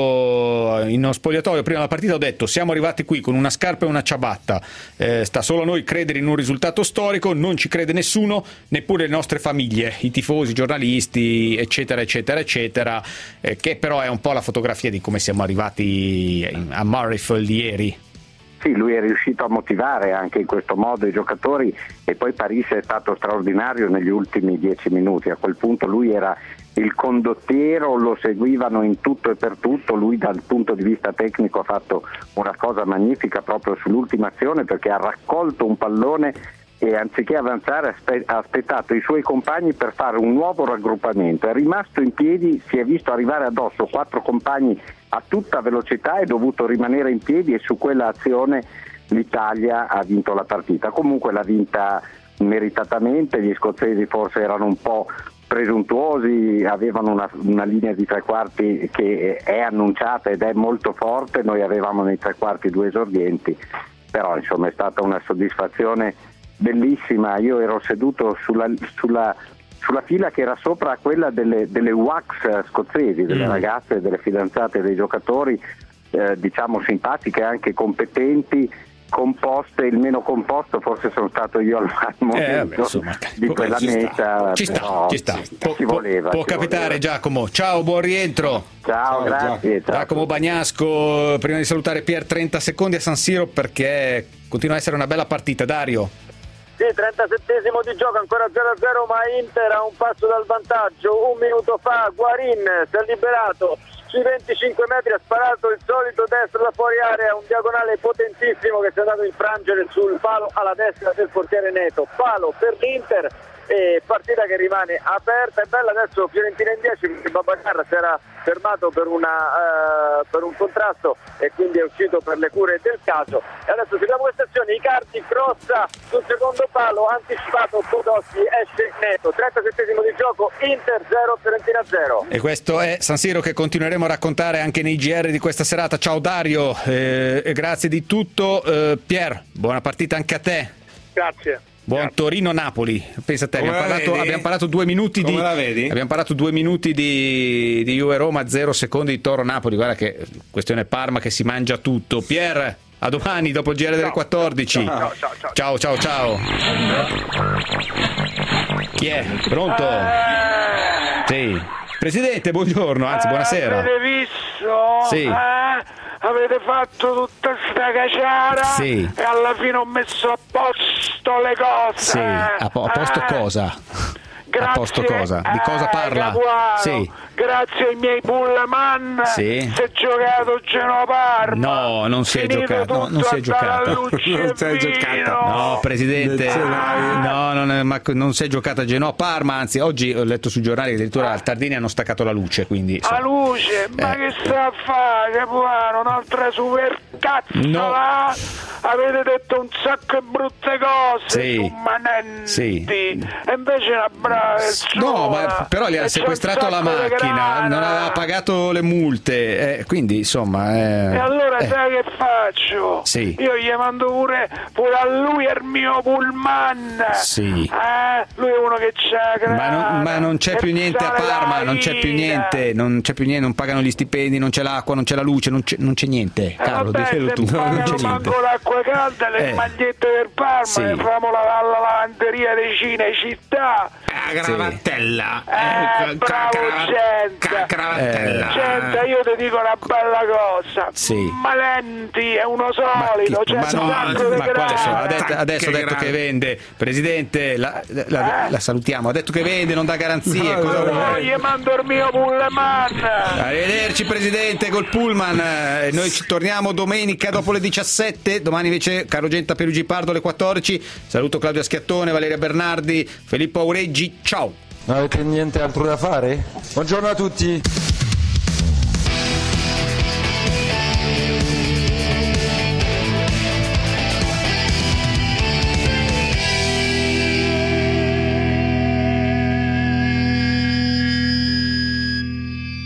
detto in uno spogliatoio prima della partita, ho detto siamo arrivati qui con una scarpa e una ciabatta, eh, sta solo a noi credere in un risultato storico, non ci crede nessuno, neppure le nostre famiglie, i tifosi, i giornalisti, eccetera eccetera eccetera, eh, che però è un po' la fotografia di come siamo arrivati a Murrayfield ieri.
Sì, lui è riuscito a motivare anche in questo modo i giocatori e poi Parisse è stato straordinario negli ultimi dieci minuti. A quel punto lui era il condottiero, lo seguivano in tutto e per tutto, lui dal punto di vista tecnico ha fatto una cosa magnifica proprio sull'ultima azione, perché ha raccolto un pallone e anziché avanzare ha aspettato i suoi compagni per fare un nuovo raggruppamento, è rimasto in piedi, si è visto arrivare addosso quattro compagni a tutta velocità, è dovuto rimanere in piedi e su quella azione l'Italia ha vinto la partita. Comunque l'ha vinta meritatamente, gli scozzesi forse erano un po' presuntuosi, avevano una, una linea di tre quarti che è annunciata ed è molto forte, noi avevamo nei tre quarti due esordienti, però insomma è stata una soddisfazione bellissima. Io ero seduto sulla, sulla, sulla fila che era sopra quella delle, delle wax scozzesi, delle mm. ragazze, delle fidanzate dei giocatori, eh, diciamo simpatiche, anche competenti, composte. Il meno composto forse sono stato io al momento eh, insomma, di quella meta,
ci sta, ci sta.
Ci,
Pu-
ci voleva,
può
ci
capitare
voleva.
Giacomo. Ciao, buon rientro.
Ciao, grazie. Ciao.
Giacomo Bagnasco, prima di salutare Pier, trenta secondi a San Siro perché continua a essere una bella partita. Dario.
Sì, trentasettesimo di gioco, ancora zero a zero, ma Inter a un passo dal vantaggio. Un minuto fa Guarin si è liberato sui venticinque metri, ha sparato il solito destro da fuori area, un diagonale potentissimo che si è andato a infrangere sul palo alla destra del portiere Neto. Palo per l'Inter, e partita che rimane aperta. È bella adesso Fiorentina in dieci perché Babacar si era fermato per, una, uh, per un contrasto e quindi è uscito per le cure del caso. E adesso seguiamo questa azione, Icardi crossa sul secondo palo, anticipato Podolski, esce Neto. trentasettesimo di gioco, Inter zero, Fiorentina zero.
E questo è San Siro che continueremo a raccontare anche nei G R di questa serata. Ciao Dario, eh, e grazie di tutto. eh, Pier, buona partita anche a te.
Grazie.
Buon Torino-Napoli, pensa a te, abbiamo parlato, abbiamo parlato due minuti
Come
di
la vedi?
abbiamo parlato due minuti di, di Juve Roma, zero secondi di Toro-Napoli. Guarda che questione Parma che si mangia tutto. Pier, a domani dopo il G R delle quattordici.
Ciao, ciao, ciao.
Ciao, ciao, ciao. Chi è? Pronto? Sì. Presidente, buongiorno, anzi buonasera.
Avete visto?
Sì.
Eh? Avete fatto tutta sta caciara
Sì.
e alla fine ho messo a posto le cose.
Sì, a, po- a posto
Eh?
cosa?
Grazie,
a posto cosa? Di cosa
eh,
parla?
Capuano,
Sì.
Grazie ai miei pullman
Sì.
si è giocato Genoa-Parma.
No, non si è
Finito
giocato. No, non
tutto
si è
a
giocata.
Tarallucci e
Non si è
vino.
giocata.
No, presidente,
Ah.
no, non, è- ma non si è giocata a Genoa Parma, anzi oggi ho letto sui giornali che addirittura al Tardini hanno staccato la luce, quindi
A
insomma.
luce, ma
Eh.
che sta a fare, Capuano? Un'altra supercazzola?
No.
Avete detto un sacco di brutte cose,
Sì.
immanenti.
Sì.
E invece una brava
No, ma però gli ha sequestrato la macchina, non aveva pagato le multe, eh, quindi insomma. eh,
E allora
eh,
sai che faccio?
Sì.
Io gli mando pure, pure a lui e il mio pullman.
Sì.
Eh, lui è uno che c'ha
Ma non, ma non c'è più niente a Parma, non c'è più niente, non c'è più niente, non pagano gli stipendi, non c'è l'acqua, non c'è la luce, non c'è, non c'è niente. Carlo,
vabbè,
ditelo
se
tu, non
pagano
c'è niente.
manco l'acqua calda, le
Eh.
magliette del Parma,
Sì.
le famo la, alla lavanderia di Cinecittà.
La cravattella.
Eh,
Eh,
bravo
cra-
gente.
cra- cravattella.
Gente, io ti dico una bella cosa.
Sì.
Malenti è uno
Ma,
solido,
chi-
c'è
ma
un
no,
sacco di
ma quale sono? Ha
grana.
detto- adesso ha
Che
detto
grande.
che vende, presidente, la, la- la salutiamo. Ha detto che vende, non dà garanzie.
No,
cosa
no,
vuole?
No, gli mando il mio pullman.
Arrivederci presidente col pullman. Eh, noi ci torniamo domenica dopo le diciassette, domani invece Carlo Genta, Pierluigi Pardo alle quattordici. Saluto Claudia Schiattone, Valeria Bernardi, Filippo Aureggi, ciao.
Non avete niente altro da fare? Buongiorno a tutti.